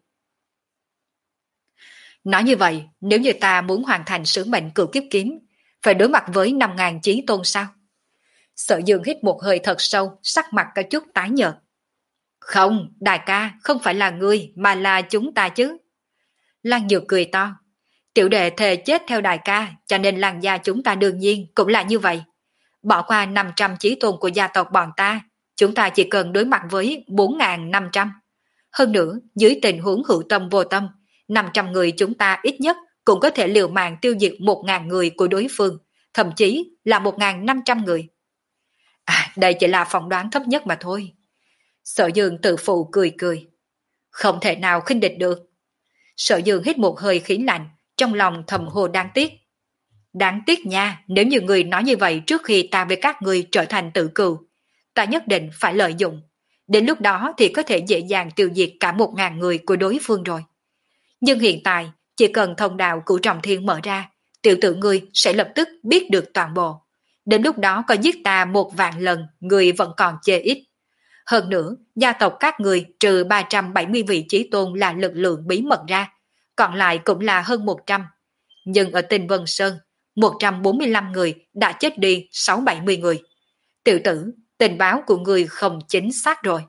Nói như vậy, nếu như ta muốn hoàn thành sứ mệnh cửu kiếp kiếm, phải đối mặt với năm ngàn chí tôn sao? Sở Dương hít một hơi thật sâu, sắc mặt có chút tái nhợt. Không, đại ca, không phải là ngươi, mà là chúng ta chứ. Lan Nhược cười to. Tiểu đệ thề chết theo đại ca, cho nên Lan gia chúng ta đương nhiên cũng là như vậy. Bỏ qua năm trăm chí tôn của gia tộc bọn ta, chúng ta chỉ cần đối mặt với bốn nghìn năm trăm. Hơn nữa, dưới tình huống hữu tâm vô tâm, năm trăm người chúng ta ít nhất cũng có thể liều mạng tiêu diệt một nghìn người của đối phương, thậm chí là một nghìn năm trăm người. À, đây chỉ là phỏng đoán thấp nhất mà thôi. Sở Dương tự phụ cười cười. Không thể nào khinh địch được. Sở Dương hít một hơi khí lạnh, trong lòng thầm hồ đáng tiếc. Đáng tiếc nha, nếu như người nói như vậy trước khi ta với các người trở thành tự cừu, ta nhất định phải lợi dụng. Đến lúc đó thì có thể dễ dàng tiêu diệt cả một ngàn người của đối phương rồi. Nhưng hiện tại, chỉ cần thông đạo của Trọng Thiên mở ra, tiểu tử ngươi sẽ lập tức biết được toàn bộ. Đến lúc đó có giết ta một vạn lần, người vẫn còn chê ít. Hơn nữa, gia tộc các người trừ ba trăm bảy mươi vị chí tôn là lực lượng bí mật ra, còn lại cũng là hơn một trăm. Nhưng ở Tinh Vân Sơn, một trăm bốn mươi lăm người đã chết đi sáu bảy mươi người. Tiểu tử, tình báo của người không chính xác rồi.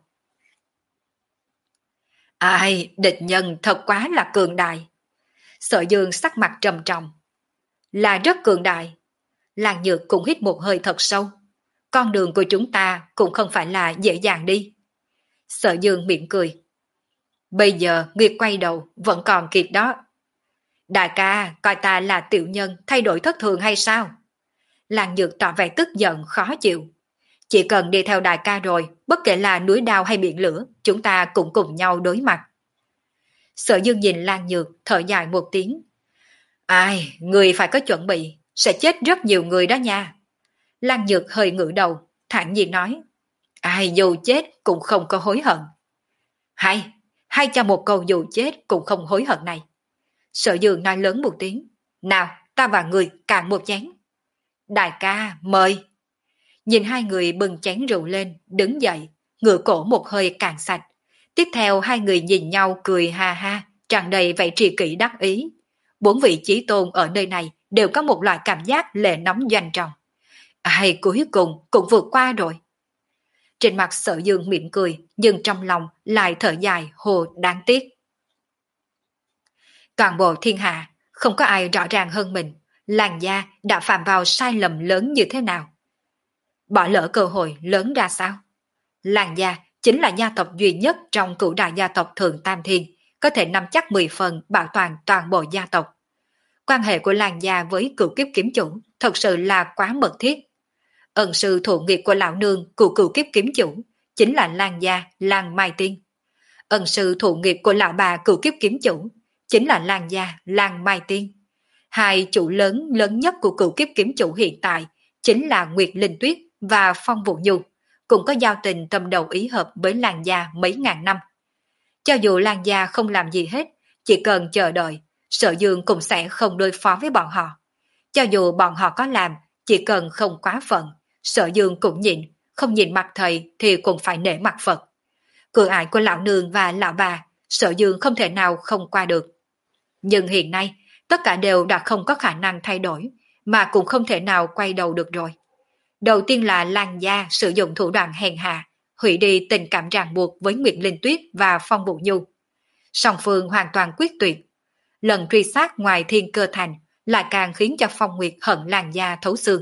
Ai, địch nhân thật quá là cường đại. Sở Dương sắc mặt trầm trọng. Là rất cường đại. Lan Nhược cũng hít một hơi thật sâu. Con đường của chúng ta cũng không phải là dễ dàng đi. Sở Dương miệng cười. Bây giờ Nguyệt quay đầu vẫn còn kịp đó. Đại ca coi ta là tiểu nhân thay đổi thất thường hay sao? Lan Nhược tỏ vẻ tức giận khó chịu. Chỉ cần đi theo đại ca rồi, bất kể là núi đao hay biển lửa, chúng ta cũng cùng nhau đối mặt. Sở Dương nhìn Lan Nhược thở dài một tiếng. Ai, người phải có chuẩn bị, sẽ chết rất nhiều người đó nha. Lan Nhược hơi ngửa đầu, thản nhiên nói. Ai dù chết cũng không có hối hận. Hay, hay cho một câu dù chết cũng không hối hận này. Sở Dương nói lớn một tiếng. Nào, ta và người cạn một chén. Đại ca, mời. Nhìn hai người bưng chén rượu lên, đứng dậy, ngửa cổ một hơi cạn sạch. Tiếp theo hai người nhìn nhau cười ha ha, tràn đầy vẻ tri kỷ đắc ý. Bốn vị chí tôn ở nơi này đều có một loại cảm giác lệ nóng doanh trọng. Ai cuối cùng cũng vượt qua rồi. Trên mặt Sở Dương mỉm cười, nhưng trong lòng lại thở dài hồ đáng tiếc. Toàn bộ thiên hạ, không có ai rõ ràng hơn mình, Làn Gia đã phạm vào sai lầm lớn như thế nào. Bỏ lỡ cơ hội lớn ra sao? Làn Gia chính là gia tộc duy nhất trong cửu đại gia tộc Thượng Tam Thiên, có thể nắm chắc mười phần bảo toàn toàn bộ gia tộc. Quan hệ của Làn Gia với cửu kiếp kiếm chủ thật sự là quá mật thiết. Ân sư thụ nghiệp của lão nương của cửu kiếp kiếm chủ chính là Làn Gia Làn Mai Tiên. Ân sư thụ nghiệp của lão bà cửu kiếp kiếm chủ chính là Làn Gia Làn Mai Tiên. Hai chủ lớn lớn nhất của cửu kiếp kiếm chủ hiện tại chính là Nguyệt Linh Tuyết và Phong Vũ Nhu, cũng có giao tình tâm đầu ý hợp với Làn Gia mấy ngàn năm. Cho dù Làn Gia không làm gì hết, chỉ cần chờ đợi, Sở Dương cũng sẽ không đối phó với bọn họ. Cho dù bọn họ có làm, chỉ cần không quá phận, Sở Dương cũng nhịn, không nhìn mặt thầy thì cũng phải nể mặt Phật. Cửa ải của lão nương và lão bà, Sở Dương không thể nào không qua được. Nhưng hiện nay, tất cả đều đã không có khả năng thay đổi, mà cũng không thể nào quay đầu được rồi. Đầu tiên là Làn Gia sử dụng thủ đoạn hèn hạ, hủy đi tình cảm ràng buộc với Nguyệt Linh Tuyết và Phong Vũ Nhu. Song phương hoàn toàn quyết tuyệt. Lần truy sát ngoài Thiên Cơ Thành lại càng khiến cho Phong Nguyệt hận Làn Gia thấu xương.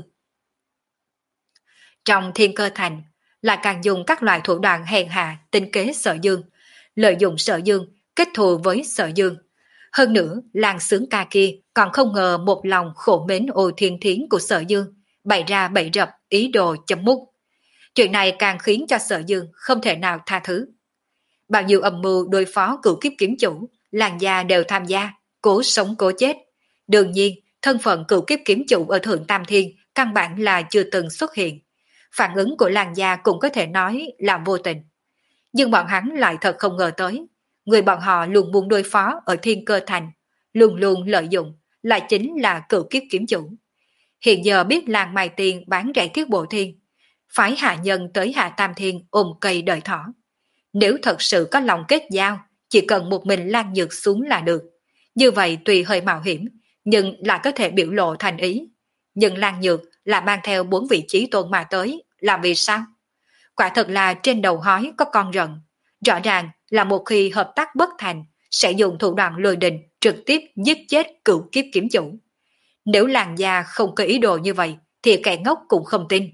Trong Thiên Cơ Thành lại càng dùng các loại thủ đoạn hèn hạ tính kế Sở Dương, lợi dụng Sở Dương kết thù với Sở Dương. Hơn nữa, Làng Sướng Ca kia còn không ngờ một lòng khổ mến Ô Thiên Thiến của Sở Dương, bày ra bẫy rập ý đồ chấm mút. Chuyện này càng khiến cho Sở Dương không thể nào tha thứ. Bao nhiêu âm mưu đối phó cửu kiếp kiếm chủ, Làn Gia đều tham gia, cố sống cố chết. Đương nhiên, thân phận cửu kiếp kiếm chủ ở Thượng Tam Thiên căn bản là chưa từng xuất hiện. Phản ứng của Làn Gia cũng có thể nói là vô tình. Nhưng bọn hắn lại thật không ngờ tới, người bọn họ luôn muốn đối phó ở Thiên Cơ Thành, luôn luôn lợi dụng, lại chính là cửu kiếp kiếm chủ. Hiện giờ biết Làng Mai Tiên bán rẻ Thiết Bộ Thiên, phái hạ nhân tới Hạ Tam Thiên ôm cây đợi thỏ. Nếu thật sự có lòng kết giao, chỉ cần một mình Lan Nhược xuống là được. Như vậy tuy hơi mạo hiểm, nhưng lại có thể biểu lộ thành ý. Nhưng Lan Nhược là mang theo bốn vị trí tôn mà tới, là vì sao? Quả thật là trên đầu hói có con rận. Rõ ràng là một khi hợp tác bất thành, sẽ dùng thủ đoạn lôi đình trực tiếp giết chết cửu kiếp kiếm chủ. Nếu Làn Gia không có ý đồ như vậy, thì kẻ ngốc cũng không tin.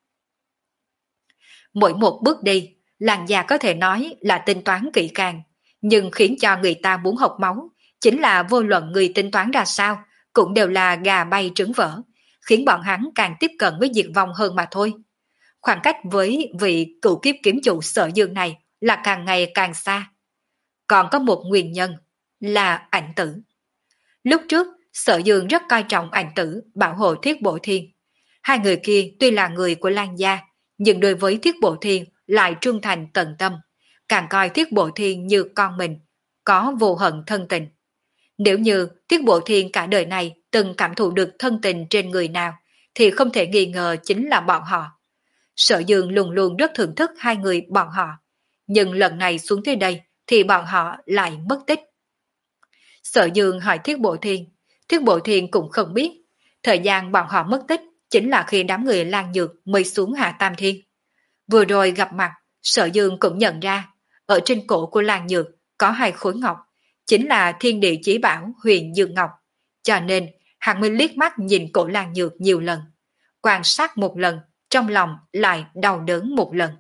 Mỗi một bước đi, Làn Gia có thể nói là tính toán kỹ càng, nhưng khiến cho người ta muốn học máu, chính là vô luận người tính toán ra sao, cũng đều là gà bay trứng vỡ, khiến bọn hắn càng tiếp cận với diệt vong hơn mà thôi. Khoảng cách với vị cửu kiếp kiếm chủ Sở Dương này là càng ngày càng xa. Còn có một nguyên nhân là Ảnh Tử. Lúc trước, Sở Dương rất coi trọng Ảnh Tử bảo hộ Thiết Bộ Thiên. Hai người kia tuy là người của Làn Gia, nhưng đối với Thiết Bộ Thiên lại trung thành tận tâm, càng coi Thiết Bộ Thiên như con mình, có vô hận thân tình. Nếu như Thiết Bộ Thiên cả đời này từng cảm thụ được thân tình trên người nào, thì không thể nghi ngờ chính là bọn họ. Sở Dương luôn luôn rất thưởng thức hai người bọn họ, nhưng lần này xuống tới đây thì bọn họ lại mất tích. Sở Dương hỏi Thiết Bộ Thiên, Thiết Bộ Thiên cũng không biết, thời gian bọn họ mất tích chính là khi đám người Lan Nhược mới xuống Hạ Tam Thiên. Vừa rồi gặp mặt, Sở Dương cũng nhận ra, ở trên cổ của Lan Nhược có hai khối ngọc, chính là Thiên Địa Chí Bảo Huyền Dương Ngọc, cho nên hắn mới liếc mắt nhìn cổ Lan Nhược nhiều lần, quan sát một lần, trong lòng lại đau đớn một lần.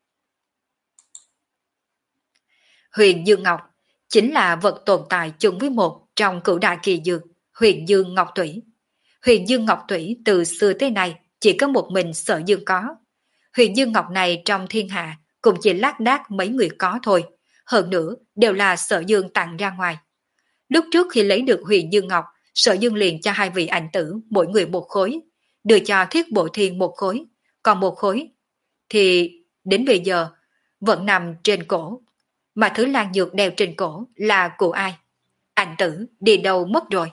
Huyền Dương Ngọc chính là vật tồn tại chung với một trong cửu đại kỳ dược, Huyền Dương Ngọc Thủy. Huyền Dương Ngọc Thủy từ xưa tới nay chỉ có một mình Sở Dương có. Huyền Dương Ngọc này trong thiên hạ cũng chỉ lác đác mấy người có thôi, hơn nữa đều là Sở Dương tặng ra ngoài. Lúc trước khi lấy được Huyền Dương Ngọc, Sở Dương liền cho hai vị Ảnh Tử mỗi người một khối, đưa cho Thiết Bộ Thiên một khối, còn một khối thì đến bây giờ vẫn nằm trên cổ. Mà thứ Lan Nhược đeo trên cổ là của ai? Ảnh Tử đi đâu mất rồi?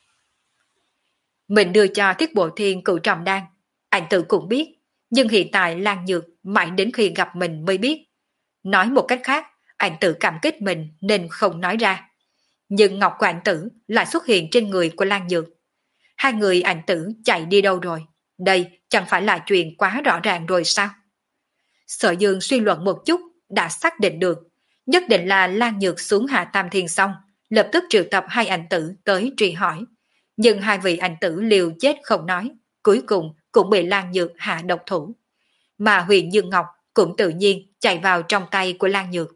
Mình đưa cho Thiết Bộ Thiên cửu trọng đan, Ảnh Tử cũng biết, nhưng hiện tại Lan Nhược mãi đến khi gặp mình mới biết. Nói một cách khác, Ảnh Tử cảm kích mình nên không nói ra. Nhưng ngọc của Ảnh Tử lại xuất hiện trên người của Lan Nhược. Hai người ảnh tử chạy đi đâu rồi? Đây chẳng phải là chuyện quá rõ ràng rồi sao? Sở Dương suy luận một chút, đã xác định được. Nhất định là Lan Nhược xuống Hạ Tam Thiên xong, lập tức triệu tập hai ảnh tử tới truy hỏi. Nhưng hai vị ảnh tử liều chết không nói, cuối cùng cũng bị Lan Nhược hạ độc thủ. Mà Huyền Dương Ngọc cũng tự nhiên chạy vào trong tay của Lan Nhược.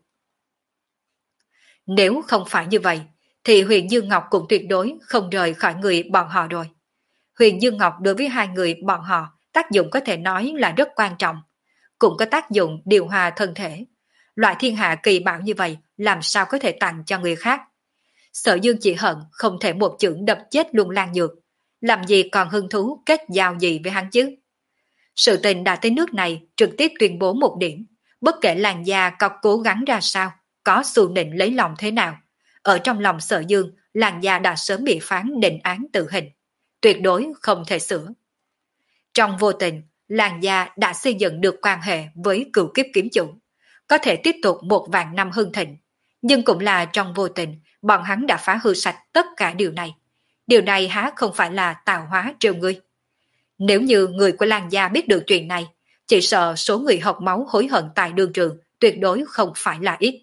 Nếu không phải như vậy, thì Huyền Dương Ngọc cũng tuyệt đối không rời khỏi người bọn họ rồi. Huyền Dương Ngọc đối với hai người bọn họ tác dụng có thể nói là rất quan trọng, cũng có tác dụng điều hòa thân thể. Loại thiên hạ kỳ bảo như vậy làm sao có thể tặng cho người khác. Sở Dương chỉ hận không thể một chưởng đập chết luôn Lan Nhược, làm gì còn hứng thú kết giao gì với hắn chứ. Sự tình đã tới nước này, trực tiếp tuyên bố một điểm, bất kể làn da có cố gắng ra sao, có xù nịnh lấy lòng thế nào, ở trong lòng Sở Dương, làn da đã sớm bị phán định án tử hình, tuyệt đối không thể sửa. Trong vô tình, làn da đã xây dựng được quan hệ với cựu kiếp kiếm chủ, có thể tiếp tục một vạn năm hưng thịnh, nhưng cũng là trong vô tình, bọn hắn đã phá hư sạch tất cả điều này. Điều này há không phải là tạo hóa trêu ngươi. Nếu như người của Lan gia biết được chuyện này, chỉ sợ số người học máu hối hận tại đường trường tuyệt đối không phải là ít.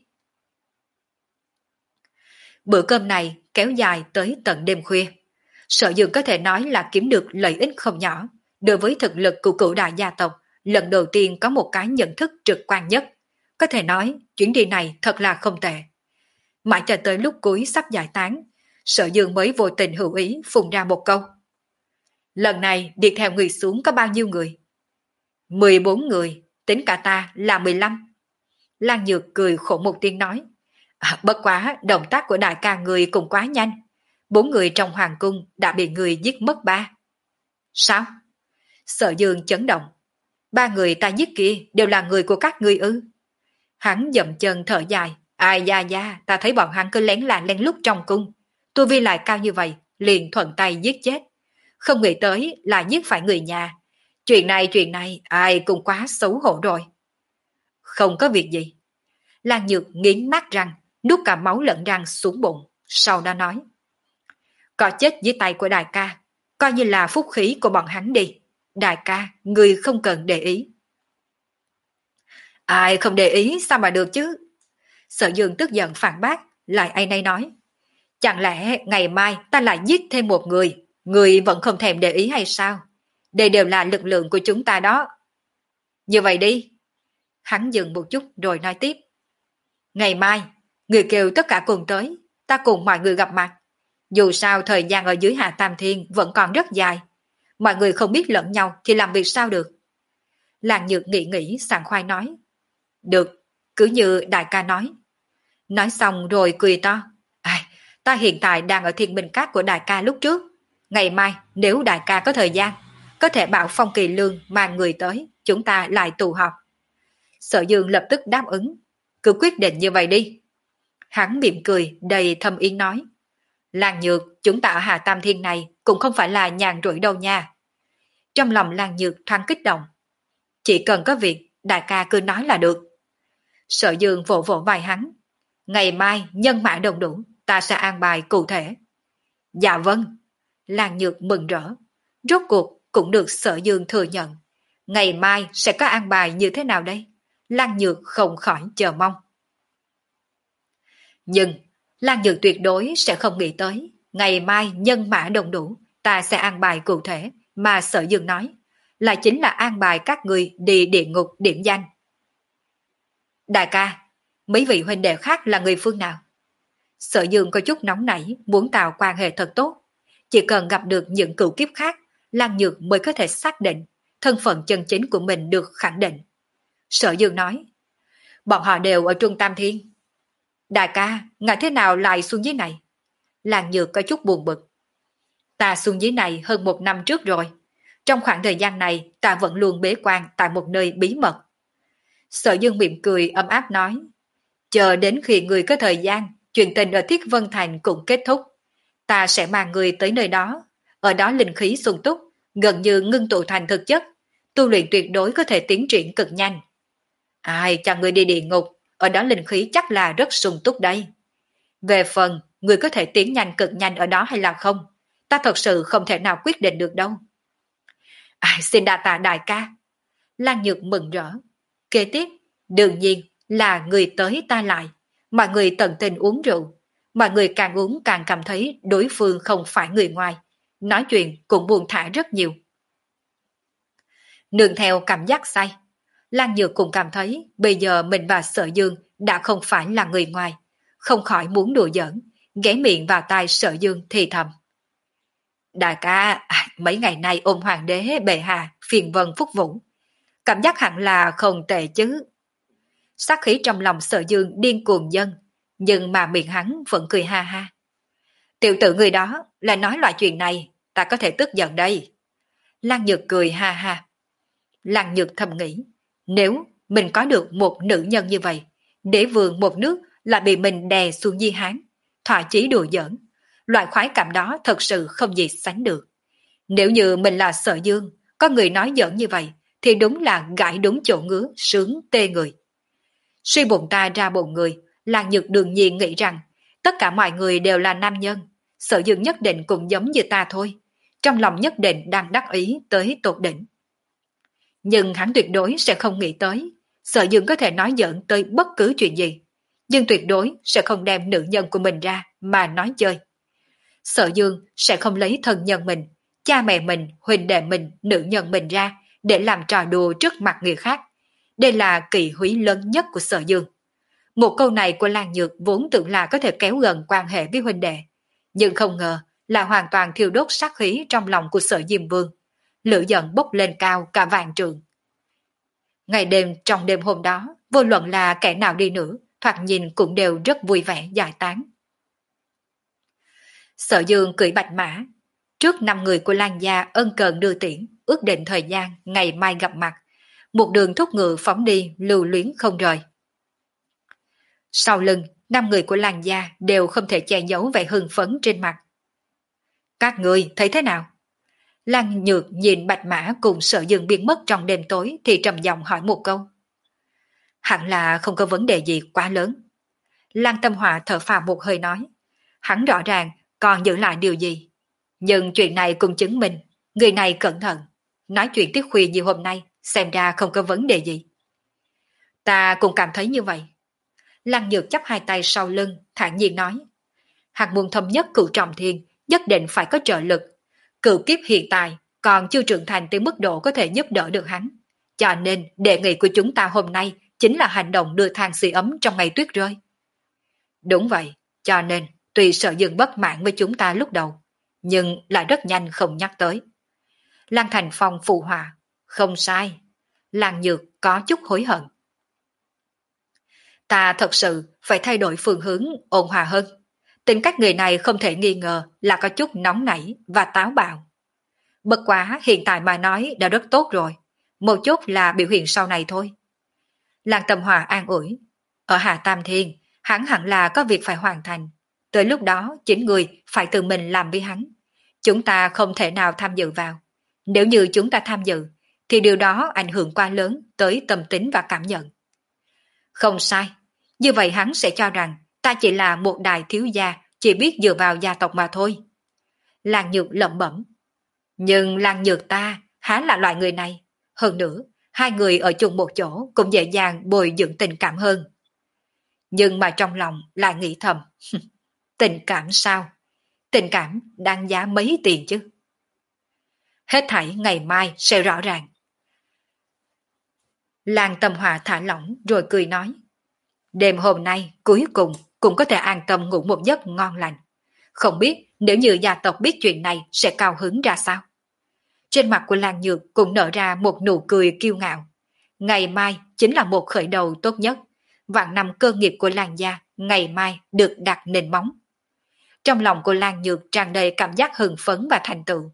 Bữa cơm này kéo dài tới tận đêm khuya. Sở Dương có thể nói là kiếm được lợi ích không nhỏ. Đối với thực lực của cửu đại gia tộc, lần đầu tiên có một cái nhận thức trực quan nhất. Có thể nói chuyến đi này thật là không tệ. Mãi cho tới lúc cuối sắp giải tán, Sở Dương mới vô tình hữu ý phun ra một câu. Lần này đi theo người xuống có bao nhiêu người? mười bốn người, tính cả ta là mười lăm. Lan Nhược cười khổ một tiếng nói. À, bất quá động tác của đại ca người cũng quá nhanh. Bốn người trong hoàng cung đã bị người giết mất ba. Sao? Sở Dương chấn động. Ba người ta giết kia đều là người của các ngươi ư? Hắn dậm chân thở dài. Ai da da, ta thấy bọn hắn cứ lén làng lén lút trong cung. Tu vi lại cao như vậy, liền thuận tay giết chết. Không nghĩ tới là giết phải người nhà. Chuyện này chuyện này, ai cũng quá xấu hổ rồi. Không có việc gì. Lan Nhược nghiến nát răng, nuốt cả máu lẫn răng xuống bụng, sau đó nói. Có chết dưới tay của đại ca, coi như là phúc khí của bọn hắn đi. Đại ca, người không cần để ý. Ai không để ý sao mà được chứ? Sở Dương tức giận phản bác, lại ai nấy nói. Chẳng lẽ ngày mai ta lại giết thêm một người, người vẫn không thèm để ý hay sao? Đây đều là lực lượng của chúng ta đó. Như vậy đi. Hắn dừng một chút rồi nói tiếp. Ngày mai, người kêu tất cả cùng tới, ta cùng mọi người gặp mặt. Dù sao thời gian ở dưới Hạ Tam Thiên vẫn còn rất dài. Mọi người không biết lẫn nhau thì làm việc sao được? Làng Nhược nghĩ nghĩ sảng khoái nói. Được, cứ như đại ca nói. Nói xong rồi cười to. À, ta hiện tại đang ở Thiên Minh Các của đại ca lúc trước. Ngày mai nếu đại ca có thời gian, có thể bảo Phong Kỳ Lương mang người tới, chúng ta lại tụ họp. Sở Dương lập tức đáp ứng. Cứ quyết định như vậy đi. Hắn mỉm cười đầy thâm ý nói. Lan Nhược, chúng ta ở Hà Tam Thiên này cũng không phải là nhàn rỗi đâu nha. Trong lòng Lan Nhược thoáng kích động. Chỉ cần có việc, đại ca cứ nói là được. Sở Dương vỗ vỗ vai hắn. Ngày mai nhân mã đồng đủ, ta sẽ an bài cụ thể. Dạ vâng. Lan Nhược mừng rỡ. Rốt cuộc cũng được Sở Dương thừa nhận. Ngày mai sẽ có an bài như thế nào đây? Lan Nhược không khỏi chờ mong. Nhưng Lan Nhược tuyệt đối sẽ không nghĩ tới. Ngày mai nhân mã đồng đủ, ta sẽ an bài cụ thể mà Sở Dương nói. Là chính là an bài các người đi địa ngục điểm danh. Đại ca, mấy vị huynh đệ khác là người phương nào? Sở Dương có chút nóng nảy, muốn tạo quan hệ thật tốt. Chỉ cần gặp được những cựu kiếp khác, Lan Nhược mới có thể xác định thân phận chân chính của mình được khẳng định. Sở Dương nói, bọn họ đều ở Trung Tam Thiên. Đại ca, ngài thế nào lại xuống dưới này? Lan Nhược có chút buồn bực. Ta xuống dưới này hơn một năm trước rồi. Trong khoảng thời gian này, ta vẫn luôn bế quan tại một nơi bí mật. Sở Dương mỉm cười ấm áp nói, chờ đến khi người có thời gian, chuyện tình ở Thiết Vân Thành cũng kết thúc. Ta sẽ mang người tới nơi đó, ở đó linh khí sung túc, gần như ngưng tụ thành thực chất, tu luyện tuyệt đối có thể tiến triển cực nhanh. Ai cho người đi địa ngục, ở đó linh khí chắc là rất sung túc đây. Về phần, người có thể tiến nhanh cực nhanh ở đó hay là không, ta thật sự không thể nào quyết định được đâu. À, xin đa tạ đại ca. Lan Nhược mừng rỡ. Kế tiếp, đương nhiên là người tới ta lại. Mọi người tận tình uống rượu. Mọi người càng uống càng cảm thấy đối phương không phải người ngoài. Nói chuyện cũng buông thả rất nhiều. Nương theo cảm giác say, Lan Nhược cũng cảm thấy bây giờ mình và Sở Dương đã không phải là người ngoài. Không khỏi muốn đùa giỡn, ghé miệng vào tai Sở Dương thì thầm. Đại ca, mấy ngày nay ôm hoàng đế bệ hạ, phiền vân phúc vũ. Cảm giác hẳn là không tệ chứ. Sát khí trong lòng Sở Dương điên cuồng dâng, nhưng mà miệng hắn vẫn cười ha ha. Tiểu tử người đó là nói loại chuyện này, ta có thể tức giận đây. Lan Nhược cười ha ha. Lan Nhược thầm nghĩ, nếu mình có được một nữ nhân như vậy, đế vương một nước lại bị mình đè xuống di hán, thỏa chí đùa giỡn, loại khoái cảm đó thật sự không gì sánh được. Nếu như mình là Sở Dương, có người nói giỡn như vậy, thì đúng là gãi đúng chỗ ngứa, sướng tê người. Suy bụng ta ra bụng người, Lan Nhược đương nhiên nghĩ rằng tất cả mọi người đều là nam nhân, Sở Dương nhất định cũng giống như ta thôi, trong lòng nhất định đang đắc ý tới tột đỉnh. Nhưng hắn tuyệt đối sẽ không nghĩ tới, Sở Dương có thể nói giỡn tới bất cứ chuyện gì, nhưng tuyệt đối sẽ không đem nữ nhân của mình ra mà nói chơi. Sở Dương sẽ không lấy thân nhân mình, cha mẹ mình, huynh đệ mình, nữ nhân mình ra để làm trò đùa trước mặt người khác. Đây là kỳ húy lớn nhất của Sở Dương. Một câu này của Lan Nhược vốn tưởng là có thể kéo gần quan hệ với huynh đệ, nhưng không ngờ là hoàn toàn thiêu đốt sát khí trong lòng của Sở Diêm Vương. Lửa giận bốc lên cao cả vạn trượng. Ngày đêm trong đêm hôm đó, vô luận là kẻ nào đi nữa, thoạt nhìn cũng đều rất vui vẻ giải tán. Sở Dương cưỡi bạch mã, trước năm người của Lan gia ân cần đưa tiễn, ước định thời gian ngày mai gặp mặt, một đường thúc ngựa phóng đi lưu luyến không rời. Sau lưng, năm người của Lan gia đều không thể che giấu vẻ hưng phấn trên mặt. Các người thấy thế nào? Lan Nhược nhìn bạch mã cùng Sở Dương biến mất trong đêm tối thì trầm giọng hỏi một câu. Hẳn là không có vấn đề gì quá lớn. Lan Tâm Họa thở phào một hơi nói. Hắn rõ ràng còn giữ lại điều gì. Nhưng chuyện này cũng chứng minh người này cẩn thận. Nói chuyện tiết khuya như hôm nay xem ra không có vấn đề gì. Ta cũng cảm thấy như vậy. Lan Nhược chắp hai tay sau lưng thản nhiên nói. Hạt muôn thâm nhất cửu trọng thiên nhất định phải có trợ lực. Cửu kiếp hiện tại còn chưa trưởng thành tới mức độ có thể giúp đỡ được hắn. Cho nên đề nghị của chúng ta hôm nay chính là hành động đưa than sưởi ấm trong ngày tuyết rơi. Đúng vậy, cho nên tuy Sở Dương bất mãn với chúng ta lúc đầu, nhưng lại rất nhanh không nhắc tới. Lan Thành Phong phụ họa, không sai. Lan Nhược có chút hối hận. Ta thật sự phải thay đổi phương hướng ôn hòa hơn. Tính cách người này không thể nghi ngờ là có chút nóng nảy và táo bạo. Bất quá hiện tại mà nói đã rất tốt rồi. Một chút là biểu hiện sau này thôi. Lan Tâm Hòa an ủi. Ở Hạ Tam Thiên, hắn hẳn là có việc phải hoàn thành. Tới lúc đó, chính người phải tự mình làm với hắn. Chúng ta không thể nào tham dự vào. Nếu như chúng ta tham dự, thì điều đó ảnh hưởng quá lớn tới tâm tính và cảm nhận. Không sai. Như vậy hắn sẽ cho rằng ta chỉ là một đại thiếu gia, chỉ biết dựa vào gia tộc mà thôi. Lan Nhược lẩm bẩm. Nhưng Lan Nhược ta há là loại người này. Hơn nữa, hai người ở chung một chỗ cũng dễ dàng bồi dưỡng tình cảm hơn. Nhưng mà trong lòng lại nghĩ thầm. Tình cảm sao? Tình cảm đáng giá mấy tiền chứ? Hết thảy ngày mai sẽ rõ ràng. Lan Tâm Hòa thả lỏng rồi cười nói. Đêm hôm nay cuối cùng cũng có thể an tâm ngủ một giấc ngon lành. Không biết nếu như gia tộc biết chuyện này sẽ cao hứng ra sao? Trên mặt của Lan Nhược cũng nở ra một nụ cười kiêu ngạo. Ngày mai chính là một khởi đầu tốt nhất. Vạn năm cơ nghiệp của Lan gia ngày mai được đặt nền móng. Trong lòng của Lan Nhược tràn đầy cảm giác hưng phấn và thành tựu.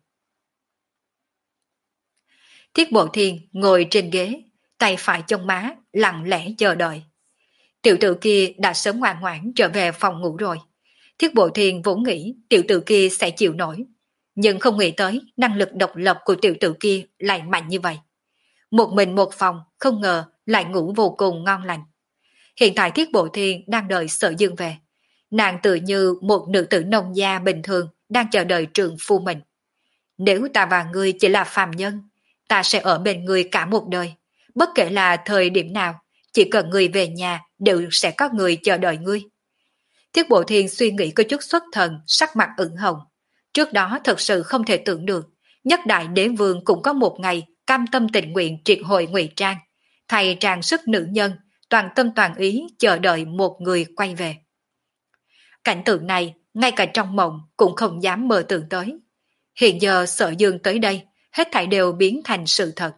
Thiết Bộ Thiên ngồi trên ghế, tay phải trong má, lặng lẽ chờ đợi. Tiểu tử kia đã sớm ngoan ngoãn trở về phòng ngủ rồi. Thiết Bộ Thiên vốn nghĩ tiểu tử kia sẽ chịu nổi, nhưng không nghĩ tới năng lực độc lập của tiểu tử kia lại mạnh như vậy. Một mình một phòng, không ngờ lại ngủ vô cùng ngon lành. Hiện tại Thiết Bộ Thiên đang đợi Sở Dương về. Nàng tự như một nữ tử nông gia bình thường, đang chờ đợi trượng phu mình. Nếu ta và ngươi chỉ là phàm nhân, ta sẽ ở bên ngươi cả một đời. Bất kể là thời điểm nào, chỉ cần ngươi về nhà đều sẽ có người chờ đợi ngươi. Thiết Bộ Thiên suy nghĩ có chút xuất thần, sắc mặt ửng hồng. Trước đó thật sự không thể tưởng được, nhất đại đế vương cũng có một ngày cam tâm tình nguyện triệt hồi ngụy trang, thay trang sức nữ nhân, toàn tâm toàn ý chờ đợi một người quay về. Cảnh tượng này, ngay cả trong mộng cũng không dám mơ tưởng tới. Hiện giờ Sở Dương tới đây, hết thảy đều biến thành sự thật.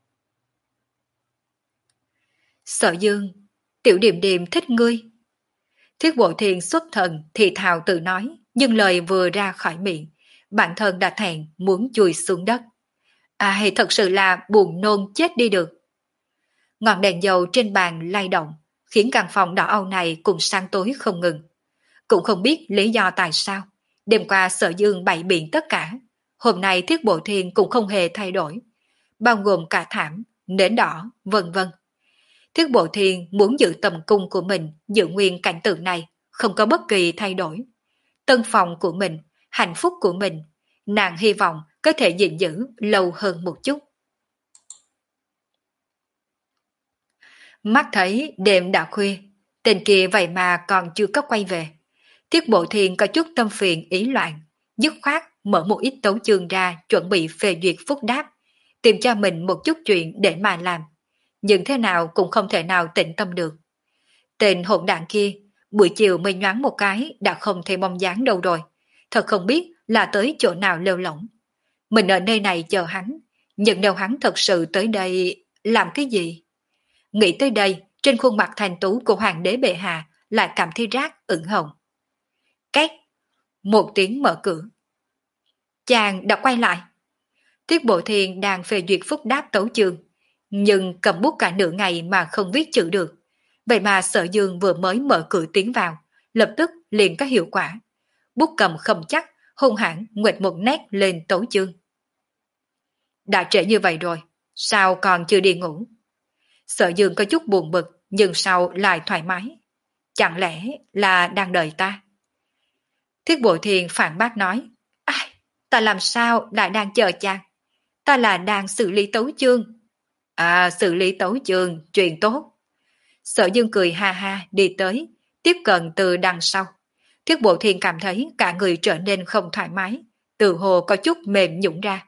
Sở Dương, tiểu điềm điềm thích ngươi. Thiết Bộ Thiên xuất thần thì thào tự nói, nhưng lời vừa ra khỏi miệng, bản thân đã thẹn muốn chui xuống đất. Ai thật sự là buồn nôn chết đi được. Ngọn đèn dầu trên bàn lay động, khiến căn phòng đỏ âu này cùng sáng tối không ngừng. Cũng không biết lý do tại sao, đêm qua Sở Dương bày biện tất cả, hôm nay Thiết Bộ Thiên cũng không hề thay đổi, bao gồm cả thảm, nến đỏ, vân vân. Thiết Bộ Thiên muốn giữ tầm cung của mình, giữ nguyên cảnh tượng này, không có bất kỳ thay đổi. Tân phòng của mình, hạnh phúc của mình, nàng hy vọng có thể gìn giữ lâu hơn một chút. Mắt thấy đêm đã khuya, tên kia vậy mà còn chưa có quay về. Thiết Bộ Thiên có chút tâm phiền ý loạn, dứt khoát mở một ít tấu chương ra chuẩn bị phê duyệt phúc đáp, tìm cho mình một chút chuyện để mà làm. Nhưng thế nào cũng không thể nào tĩnh tâm được. Tên hỗn đảng kia, buổi chiều mới nhoáng một cái đã không thấy bóng dáng đâu rồi. Thật không biết là tới chỗ nào lêu lỏng. Mình ở nơi này chờ hắn, nhưng nếu hắn thật sự tới đây làm cái gì? Nghĩ tới đây, trên khuôn mặt thành tú của hoàng đế bệ hạ lại cảm thấy rát ửng hồng. Két, một tiếng mở cửa. Chàng đã quay lại. Thiết Bộ Thiên đang phê duyệt phúc đáp tấu chương, nhưng cầm bút cả nửa ngày mà không viết chữ được. Vậy mà Sở Dương vừa mới mở cửa tiến vào, lập tức liền có hiệu quả. Bút cầm không chắc, hung hãn nguệch một nét lên tấu chương. Đã trễ như vậy rồi, sao còn chưa đi ngủ? Sở Dương có chút buồn bực, nhưng sau lại thoải mái. Chẳng lẽ là đang đợi ta? Thiết Bộ Thiên phản bác nói, ai, ta làm sao lại đang chờ chàng? Ta là đang xử lý tấu chương. À, xử lý tấu chương, chuyện tốt. Sở Dương cười ha ha đi tới, tiếp cận từ đằng sau. Thiết Bộ Thiên cảm thấy cả người trở nên không thoải mái, từ hồ có chút mềm nhũn ra.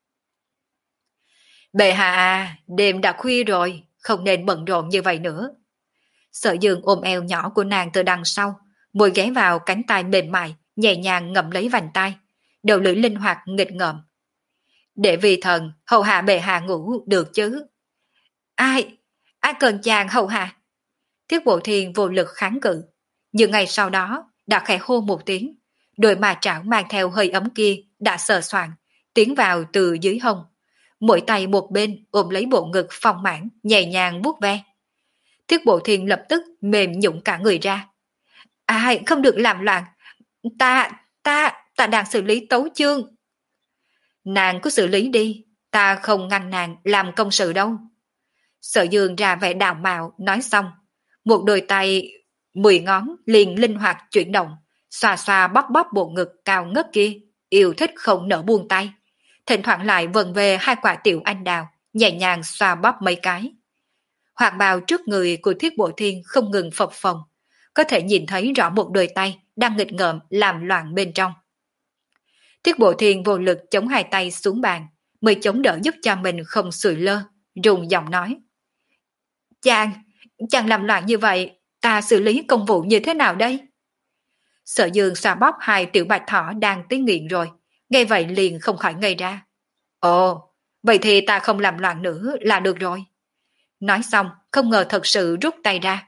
Bệ hạ à, đêm đã khuya rồi, không nên bận rộn như vậy nữa. Sở Dương ôm eo nhỏ của nàng từ đằng sau, môi ghé vào cánh tay mềm mại, nhẹ nhàng ngậm lấy vành tay, đầu lưỡi linh hoạt nghịch ngợm. Để vì thần, hầu hạ bệ hạ ngủ được chứ. Ai, ai cần chàng hầu hạ? Thiết Bộ Thiên vô lực kháng cự, nhưng ngày sau đó đã khẽ hô một tiếng, đôi mà trảo mang theo hơi ấm kia đã sờ soạn, tiến vào từ dưới hông. Mỗi tay một bên ôm lấy bộ ngực phong mãn, nhẹ nhàng vuốt ve. Thiết Bộ Thiên lập tức mềm nhũn cả người ra. Ai, không được làm loạn. Ta, ta, ta đang xử lý tấu chương. Nàng cứ xử lý đi, ta không ngăn nàng làm công sự đâu. Sở Dương ra vẻ đào mạo, nói xong. Một đôi tay, mười ngón liền linh hoạt chuyển động, xoa xoa bóp bóp bộ ngực cao ngất kia, yêu thích không nỡ buông tay. Thỉnh thoảng lại vần về hai quả tiểu anh đào, nhẹ nhàng xoa bóp mấy cái. Hoạt bào trước người của Thiết Bộ Thiên không ngừng phập phồng, có thể nhìn thấy rõ một đôi tay đang nghịch ngợm làm loạn bên trong. Thiết Bộ Thiên vô lực chống hai tay xuống bàn, mới chống đỡ giúp cho mình không sụi lơ, rùng giọng nói. Chàng, chàng làm loạn như vậy, ta xử lý công vụ như thế nào đây? Sở Dương xoa bóp hai tiểu bạch thỏ đang tới nghiện rồi, nghe vậy liền không khỏi ngây ra. Ồ, vậy thì ta không làm loạn nữa là được rồi. Nói xong, không ngờ thật sự rút tay ra.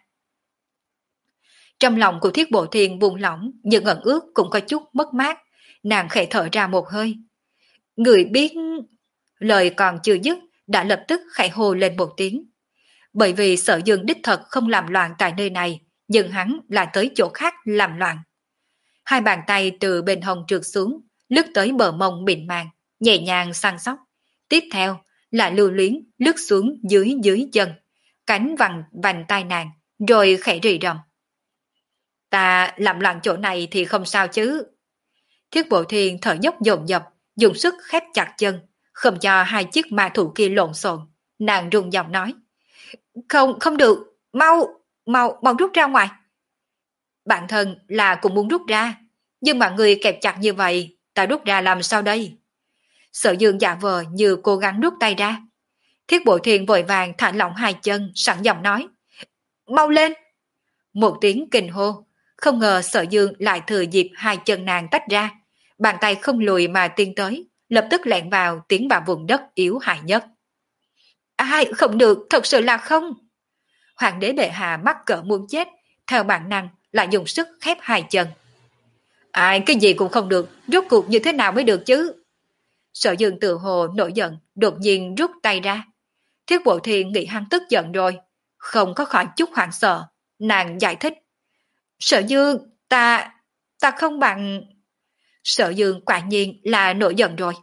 Trong lòng của Thiết Bộ Thiên buông lỏng, nhưng ẩn ước cũng có chút mất mát, nàng khẽ thở ra một hơi. Người biết... Lời còn chưa dứt, đã lập tức khẽ hô lên một tiếng. Bởi vì Sở Dương đích thật không làm loạn tại nơi này, nhưng hắn lại tới chỗ khác làm loạn. Hai bàn tay từ bên hông trượt xuống, lướt tới bờ mông mịn màng, nhẹ nhàng săn sóc. Tiếp theo là lưu luyến lướt xuống dưới dưới chân, cánh vành vành tai nàng, rồi khẽ rì rầm. Ta làm loạn chỗ này thì không sao chứ. Thiết Bộ Thiên thở dốc dồn dập, dùng sức khép chặt chân, không cho hai chiếc ma thủ kia lộn xộn. Nàng run giọng nói, không, không được, mau, mau, mau rút ra ngoài. Bản thân là cũng muốn rút ra, nhưng mà người kẹp chặt như vậy, ta rút ra làm sao đây? Sở Dương giả vờ như cố gắng rút tay ra. Thiết Bộ Thiên vội vàng thả lỏng hai chân, sẵn giọng nói, mau lên. Một tiếng kinh hô, không ngờ Sở Dương lại thừa dịp hai chân nàng tách ra, bàn tay không lùi mà tiến tới, lập tức lẹn vào tiến vào vùng đất yếu hại nhất. Ai, không được, thật sự là không. Hoàng đế bệ hạ mắc cỡ muốn chết, theo bản năng lại dùng sức khép hai chân. Ai, cái gì cũng không được, rốt cuộc như thế nào mới được chứ? Sở Dương tự hồ nổi giận, đột nhiên rút tay ra. Thiết Bộ Thiên nghĩ hắn tức giận rồi, không có khỏi chút hoảng sợ. Nàng giải thích, Sở Dương, ta, ta không bằng... Sở Dương quả nhiên là nổi giận rồi.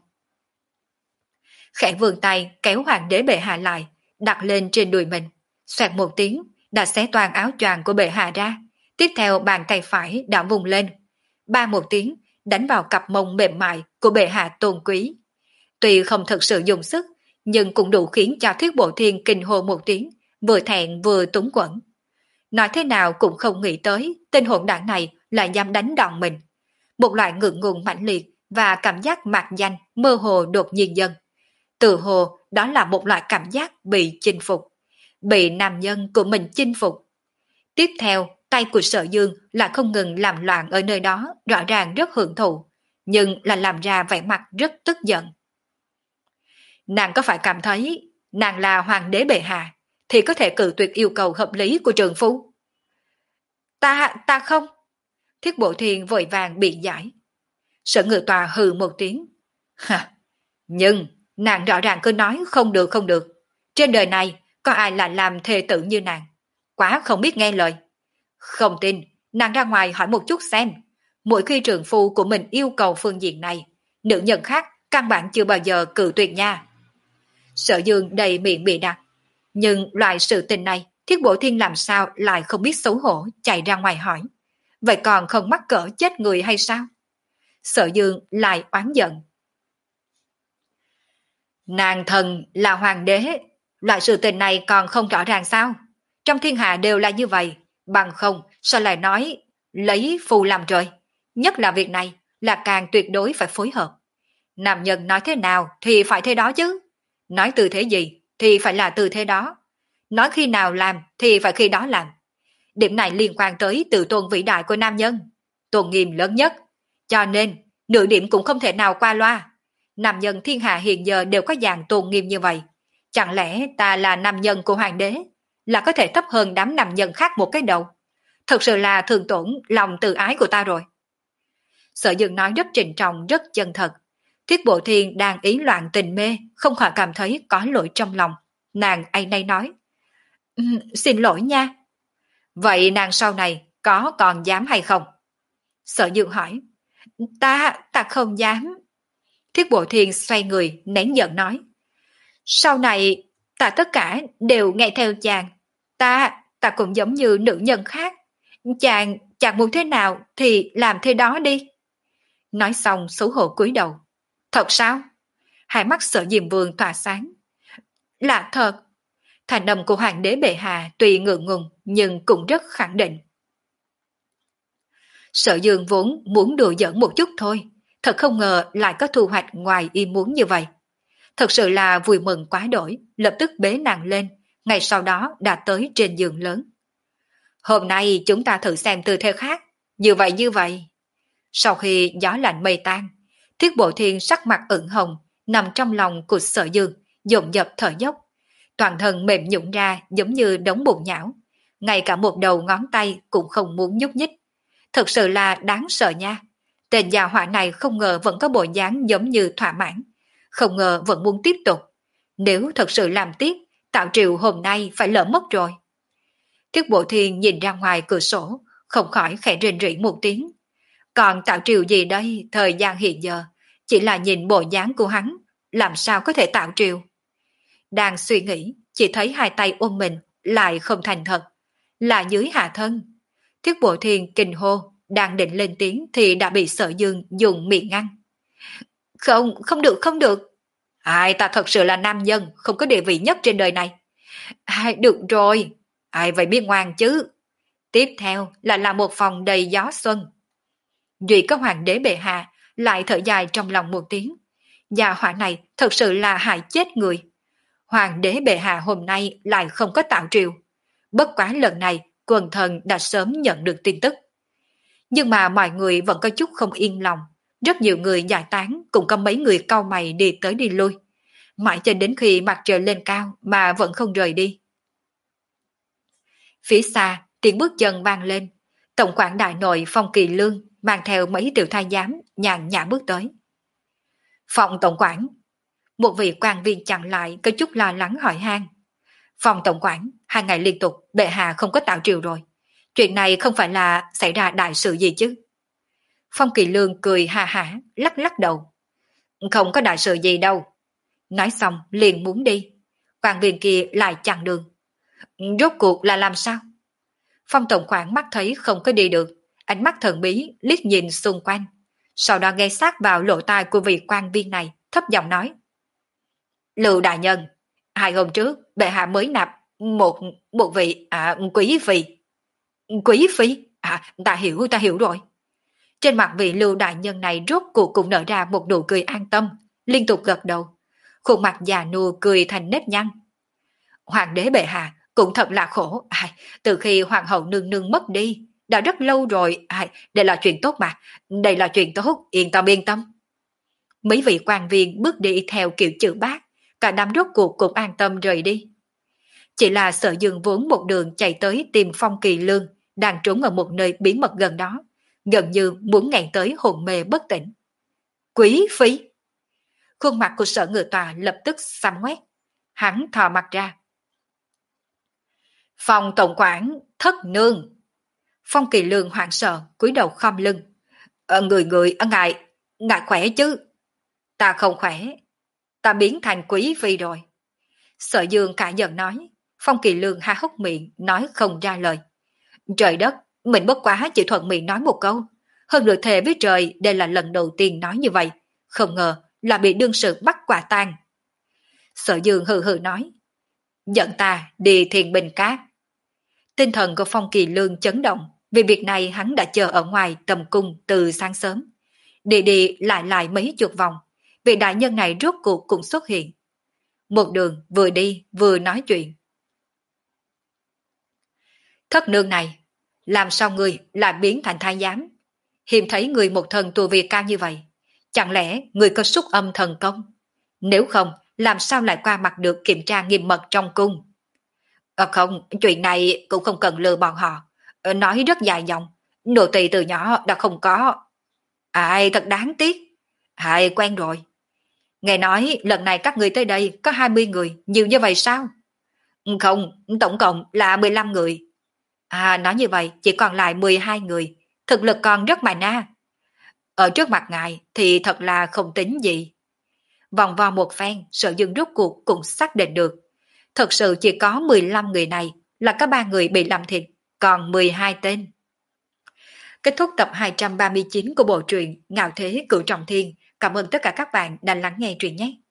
Khẽ vươn tay kéo hoàng đế bệ hạ lại, đặt lên trên đùi mình. Xoẹt một tiếng, đã xé toàn áo choàng của bệ hạ ra. Tiếp theo bàn tay phải đã vùng lên. Ba một tiếng, đánh vào cặp mông mềm mại của bệ hạ tôn quý. Tuy không thực sự dùng sức, nhưng cũng đủ khiến cho Thiết Bộ Thiên kinh hô một tiếng, vừa thẹn vừa túng quẫn. Nói thế nào cũng không nghĩ tới tên hỗn đảng này lại dám đánh đòn mình. Một loại ngượng ngùng mãnh liệt và cảm giác mạc danh mơ hồ đột nhiên dâng. Tự hồ đó là một loại cảm giác bị chinh phục, bị nam nhân của mình chinh phục. Tiếp theo, tay của Sở Dương là không ngừng làm loạn ở nơi đó, rõ ràng rất hưởng thụ, nhưng là làm ra vẻ mặt rất tức giận. Nàng có phải cảm thấy nàng là hoàng đế bệ hạ thì có thể cự tuyệt yêu cầu hợp lý của trường phu? Ta, ta không. Thiết Bộ Thiên vội vàng bị giải. Sở Ngự Tòa hừ một tiếng. Hả? Nhưng nàng rõ ràng cứ nói không được không được. Trên đời này có ai lại làm thê tử như nàng? Quá không biết nghe lời. Không tin, nàng ra ngoài hỏi một chút xem. Mỗi khi trường phu của mình yêu cầu phương diện này, nữ nhân khác căn bản chưa bao giờ cự tuyệt nha. Sở Dương đầy miệng bị đặt. Nhưng loại sự tình này, Thiết Bộ Thiên làm sao lại không biết xấu hổ chạy ra ngoài hỏi. Vậy còn không mắc cỡ chết người hay sao? Sở Dương lại oán giận. Nàng thần là hoàng đế, loại sự tình này còn không rõ ràng sao? Trong thiên hạ đều là như vậy, bằng không sao lại nói lấy phù làm trời. Nhất là việc này là càng tuyệt đối phải phối hợp. Nam nhân nói thế nào thì phải thế đó chứ. Nói tư thế gì thì phải là tư thế đó. Nói khi nào làm thì phải khi đó làm. Điểm này liên quan tới tự tôn vĩ đại của nam nhân, tôn nghiêm lớn nhất. Cho nên, nửa điểm cũng không thể nào qua loa. Nam nhân thiên hạ hiện giờ đều có dạng tôn nghiêm như vậy. Chẳng lẽ ta là nam nhân của hoàng đế, là có thể thấp hơn đám nam nhân khác một cái đầu? Thật sự là thường tổn lòng tự ái của ta rồi. Sở Dương nói rất trịnh trọng, rất chân thật. Thiết Bộ Thiên đang ý loạn tình mê, không khỏi cảm thấy có lỗi trong lòng. Nàng áy náy nói, um, xin lỗi nha. Vậy nàng sau này có còn dám hay không? Sở Dương hỏi, ta, ta không dám. Thiết Bộ Thiên xoay người, nén giận nói, sau này ta tất cả đều nghe theo chàng. Ta, ta cũng giống như nữ nhân khác. Chàng, chàng muốn thế nào thì làm thế đó đi. Nói xong xấu hổ cúi đầu. Thật sao? Hai mắt Sở Diêm Vương tỏa sáng. Là thật. Thành âm của hoàng đế bệ hạ tuy ngượng ngùng nhưng cũng rất khẳng định. Sở Dương vốn muốn đùa giỡn một chút thôi, thật không ngờ lại có thu hoạch ngoài ý muốn như vậy. Thật sự là vui mừng quá đổi, lập tức bế nàng lên, ngày sau đó đã tới trên giường lớn. Hôm nay chúng ta thử xem tư thế khác, như vậy như vậy. Sau khi gió lạnh mây tan, Thiết Bộ Thiên sắc mặt ửng hồng, nằm trong lòng của Sở Dương, dồn dập thở dốc. Toàn thân mềm nhũn ra giống như đống bùn nhão, ngay cả một đầu ngón tay cũng không muốn nhúc nhích. Thật sự là đáng sợ nha. Tên già họa này không ngờ vẫn có bộ dáng giống như thỏa mãn, không ngờ vẫn muốn tiếp tục. Nếu thật sự làm tiếp, Tạo Triều hôm nay phải lỡ mất rồi. Thiết Bộ Thiên nhìn ra ngoài cửa sổ, không khỏi khẽ rên rỉ một tiếng. Còn Tạo Triều gì đây, thời gian hiện giờ, chỉ là nhìn bộ dáng của hắn, làm sao có thể Tạo Triều. Đang suy nghĩ, chỉ thấy hai tay ôm mình, lại không thành thật, là dưới hạ thân. Thiết Bộ Thiên kinh hô, đang định lên tiếng thì đã bị Sở Dương dùng miệng ngăn. Không, không được, không được. Ai, ta thật sự là nam nhân, không có địa vị nhất trên đời này. Ai, được rồi. Ai vậy biết ngoan chứ. Tiếp theo là là một phòng đầy gió xuân. Duy có hoàng đế bệ hạ lại thở dài trong lòng một tiếng. Gia hỏa này thật sự là hại chết người. Hoàng đế bệ hạ hôm nay lại không có tạo triều. Bất quá lần này quần thần đã sớm nhận được tin tức. Nhưng mà mọi người vẫn có chút không yên lòng. Rất nhiều người giải tán, cũng có mấy người cau mày đi tới đi lui. Mãi cho đến khi mặt trời lên cao mà vẫn không rời đi. Phía xa, tiếng bước chân vang lên. Tổng quản đại nội Phong Kỳ Lương mang theo mấy tiểu thái giám nhàn nhã bước tới. Phòng tổng quản. Một vị quan viên chặn lại có chút lo lắng hỏi han. Phòng tổng quản, hai ngày liên tục bệ hạ không có tạo triều rồi. Chuyện này không phải là xảy ra đại sự gì chứ? Phong Kỳ Lương cười ha hả, lắc lắc đầu. Không có đại sự gì đâu. Nói xong liền muốn đi. Quan viên kia lại chặn đường. Rốt cuộc là làm sao? Phong tổng quản mắt thấy không có đi được, ánh mắt thần bí liếc nhìn xung quanh. Sau đó nghe sát vào lỗ tai của vị quan viên này, thấp giọng nói. Lưu đại nhân, hai hôm trước bệ hạ mới nạp một một vị à, quý phi. Quý phi? À, ta hiểu, ta hiểu rồi. Trên mặt vị Lưu đại nhân này rốt cuộc cũng nở ra một nụ cười an tâm, liên tục gật đầu. Khuôn mặt già nua cười thành nếp nhăn. Hoàng đế bệ hạ cũng thật là khổ. À, từ khi hoàng hậu nương nương mất đi, đã rất lâu rồi. À, đây là chuyện tốt mà. Đây là chuyện tốt, yên tâm yên tâm. Mấy vị quan viên bước đi theo kiểu chữ bác, cả đám rốt cuộc cũng an tâm rời đi. Chỉ là Sở Dương vốn một đường chạy tới tìm Phong Kỳ Lương, đang trốn ở một nơi bí mật gần đó, gần như muốn nghẹn tới hồn mê bất tỉnh. Quý phi! Khuôn mặt của Sở Ngự Tòa lập tức xăm ngoét. Hắn thò mặt ra. Phòng tổng quản, thất nương. Phong Kỳ Lương hoảng sợ, cúi đầu khom lưng. Ờ, người người, ờ, ngài, ngài khỏe chứ? Ta không khỏe. Ta biến thành quý phi rồi. Sở Dương cả giận nói. Phong Kỳ Lương há hốc miệng, nói không ra lời. Trời đất, mình bất quá chỉ thuận miệng nói một câu. Hơn nữa thề với trời, đây là lần đầu tiên nói như vậy. Không ngờ là bị đương sự bắt quả tang. Sở Dương hừ hừ nói. Dẫn ta đi Thiên Bình Cát. Tinh thần của Phong Kỳ Lương chấn động, vì việc này hắn đã chờ ở ngoài tầm cung từ sáng sớm. Đi đi lại lại mấy chục vòng, vị đại nhân này rốt cuộc cũng xuất hiện. Một đường vừa đi vừa nói chuyện. Thất nương này, làm sao người lại biến thành thái giám? Hiếm thấy người một thần tu vi cao như vậy. Chẳng lẽ người có xúc âm thần công? Nếu không, làm sao lại qua mặt được kiểm tra nghiêm mật trong cung? À không, chuyện này cũng không cần lừa bọn họ. Nói rất dài dòng, nô tỳ từ nhỏ đã không có. Ai thật đáng tiếc. Ai quen rồi. Nghe nói lần này các người tới đây có hai mươi người, nhiều như vậy sao? Không, tổng cộng là mười lăm người. À, nói như vậy chỉ còn lại mười hai người, thực lực còn rất mạnh a. Ở trước mặt ngài thì thật là không tính gì. Vòng vo một phen, Sở Dương rốt cuộc cũng xác định được. Thật sự chỉ có mười lăm người này là có ba người bị làm thịt, còn mười hai tên. Kết thúc tập hai trăm ba mươi chín của bộ truyện Ngạo Thế Cửu Trọng Thiên. Cảm ơn tất cả các bạn đã lắng nghe truyện nhé.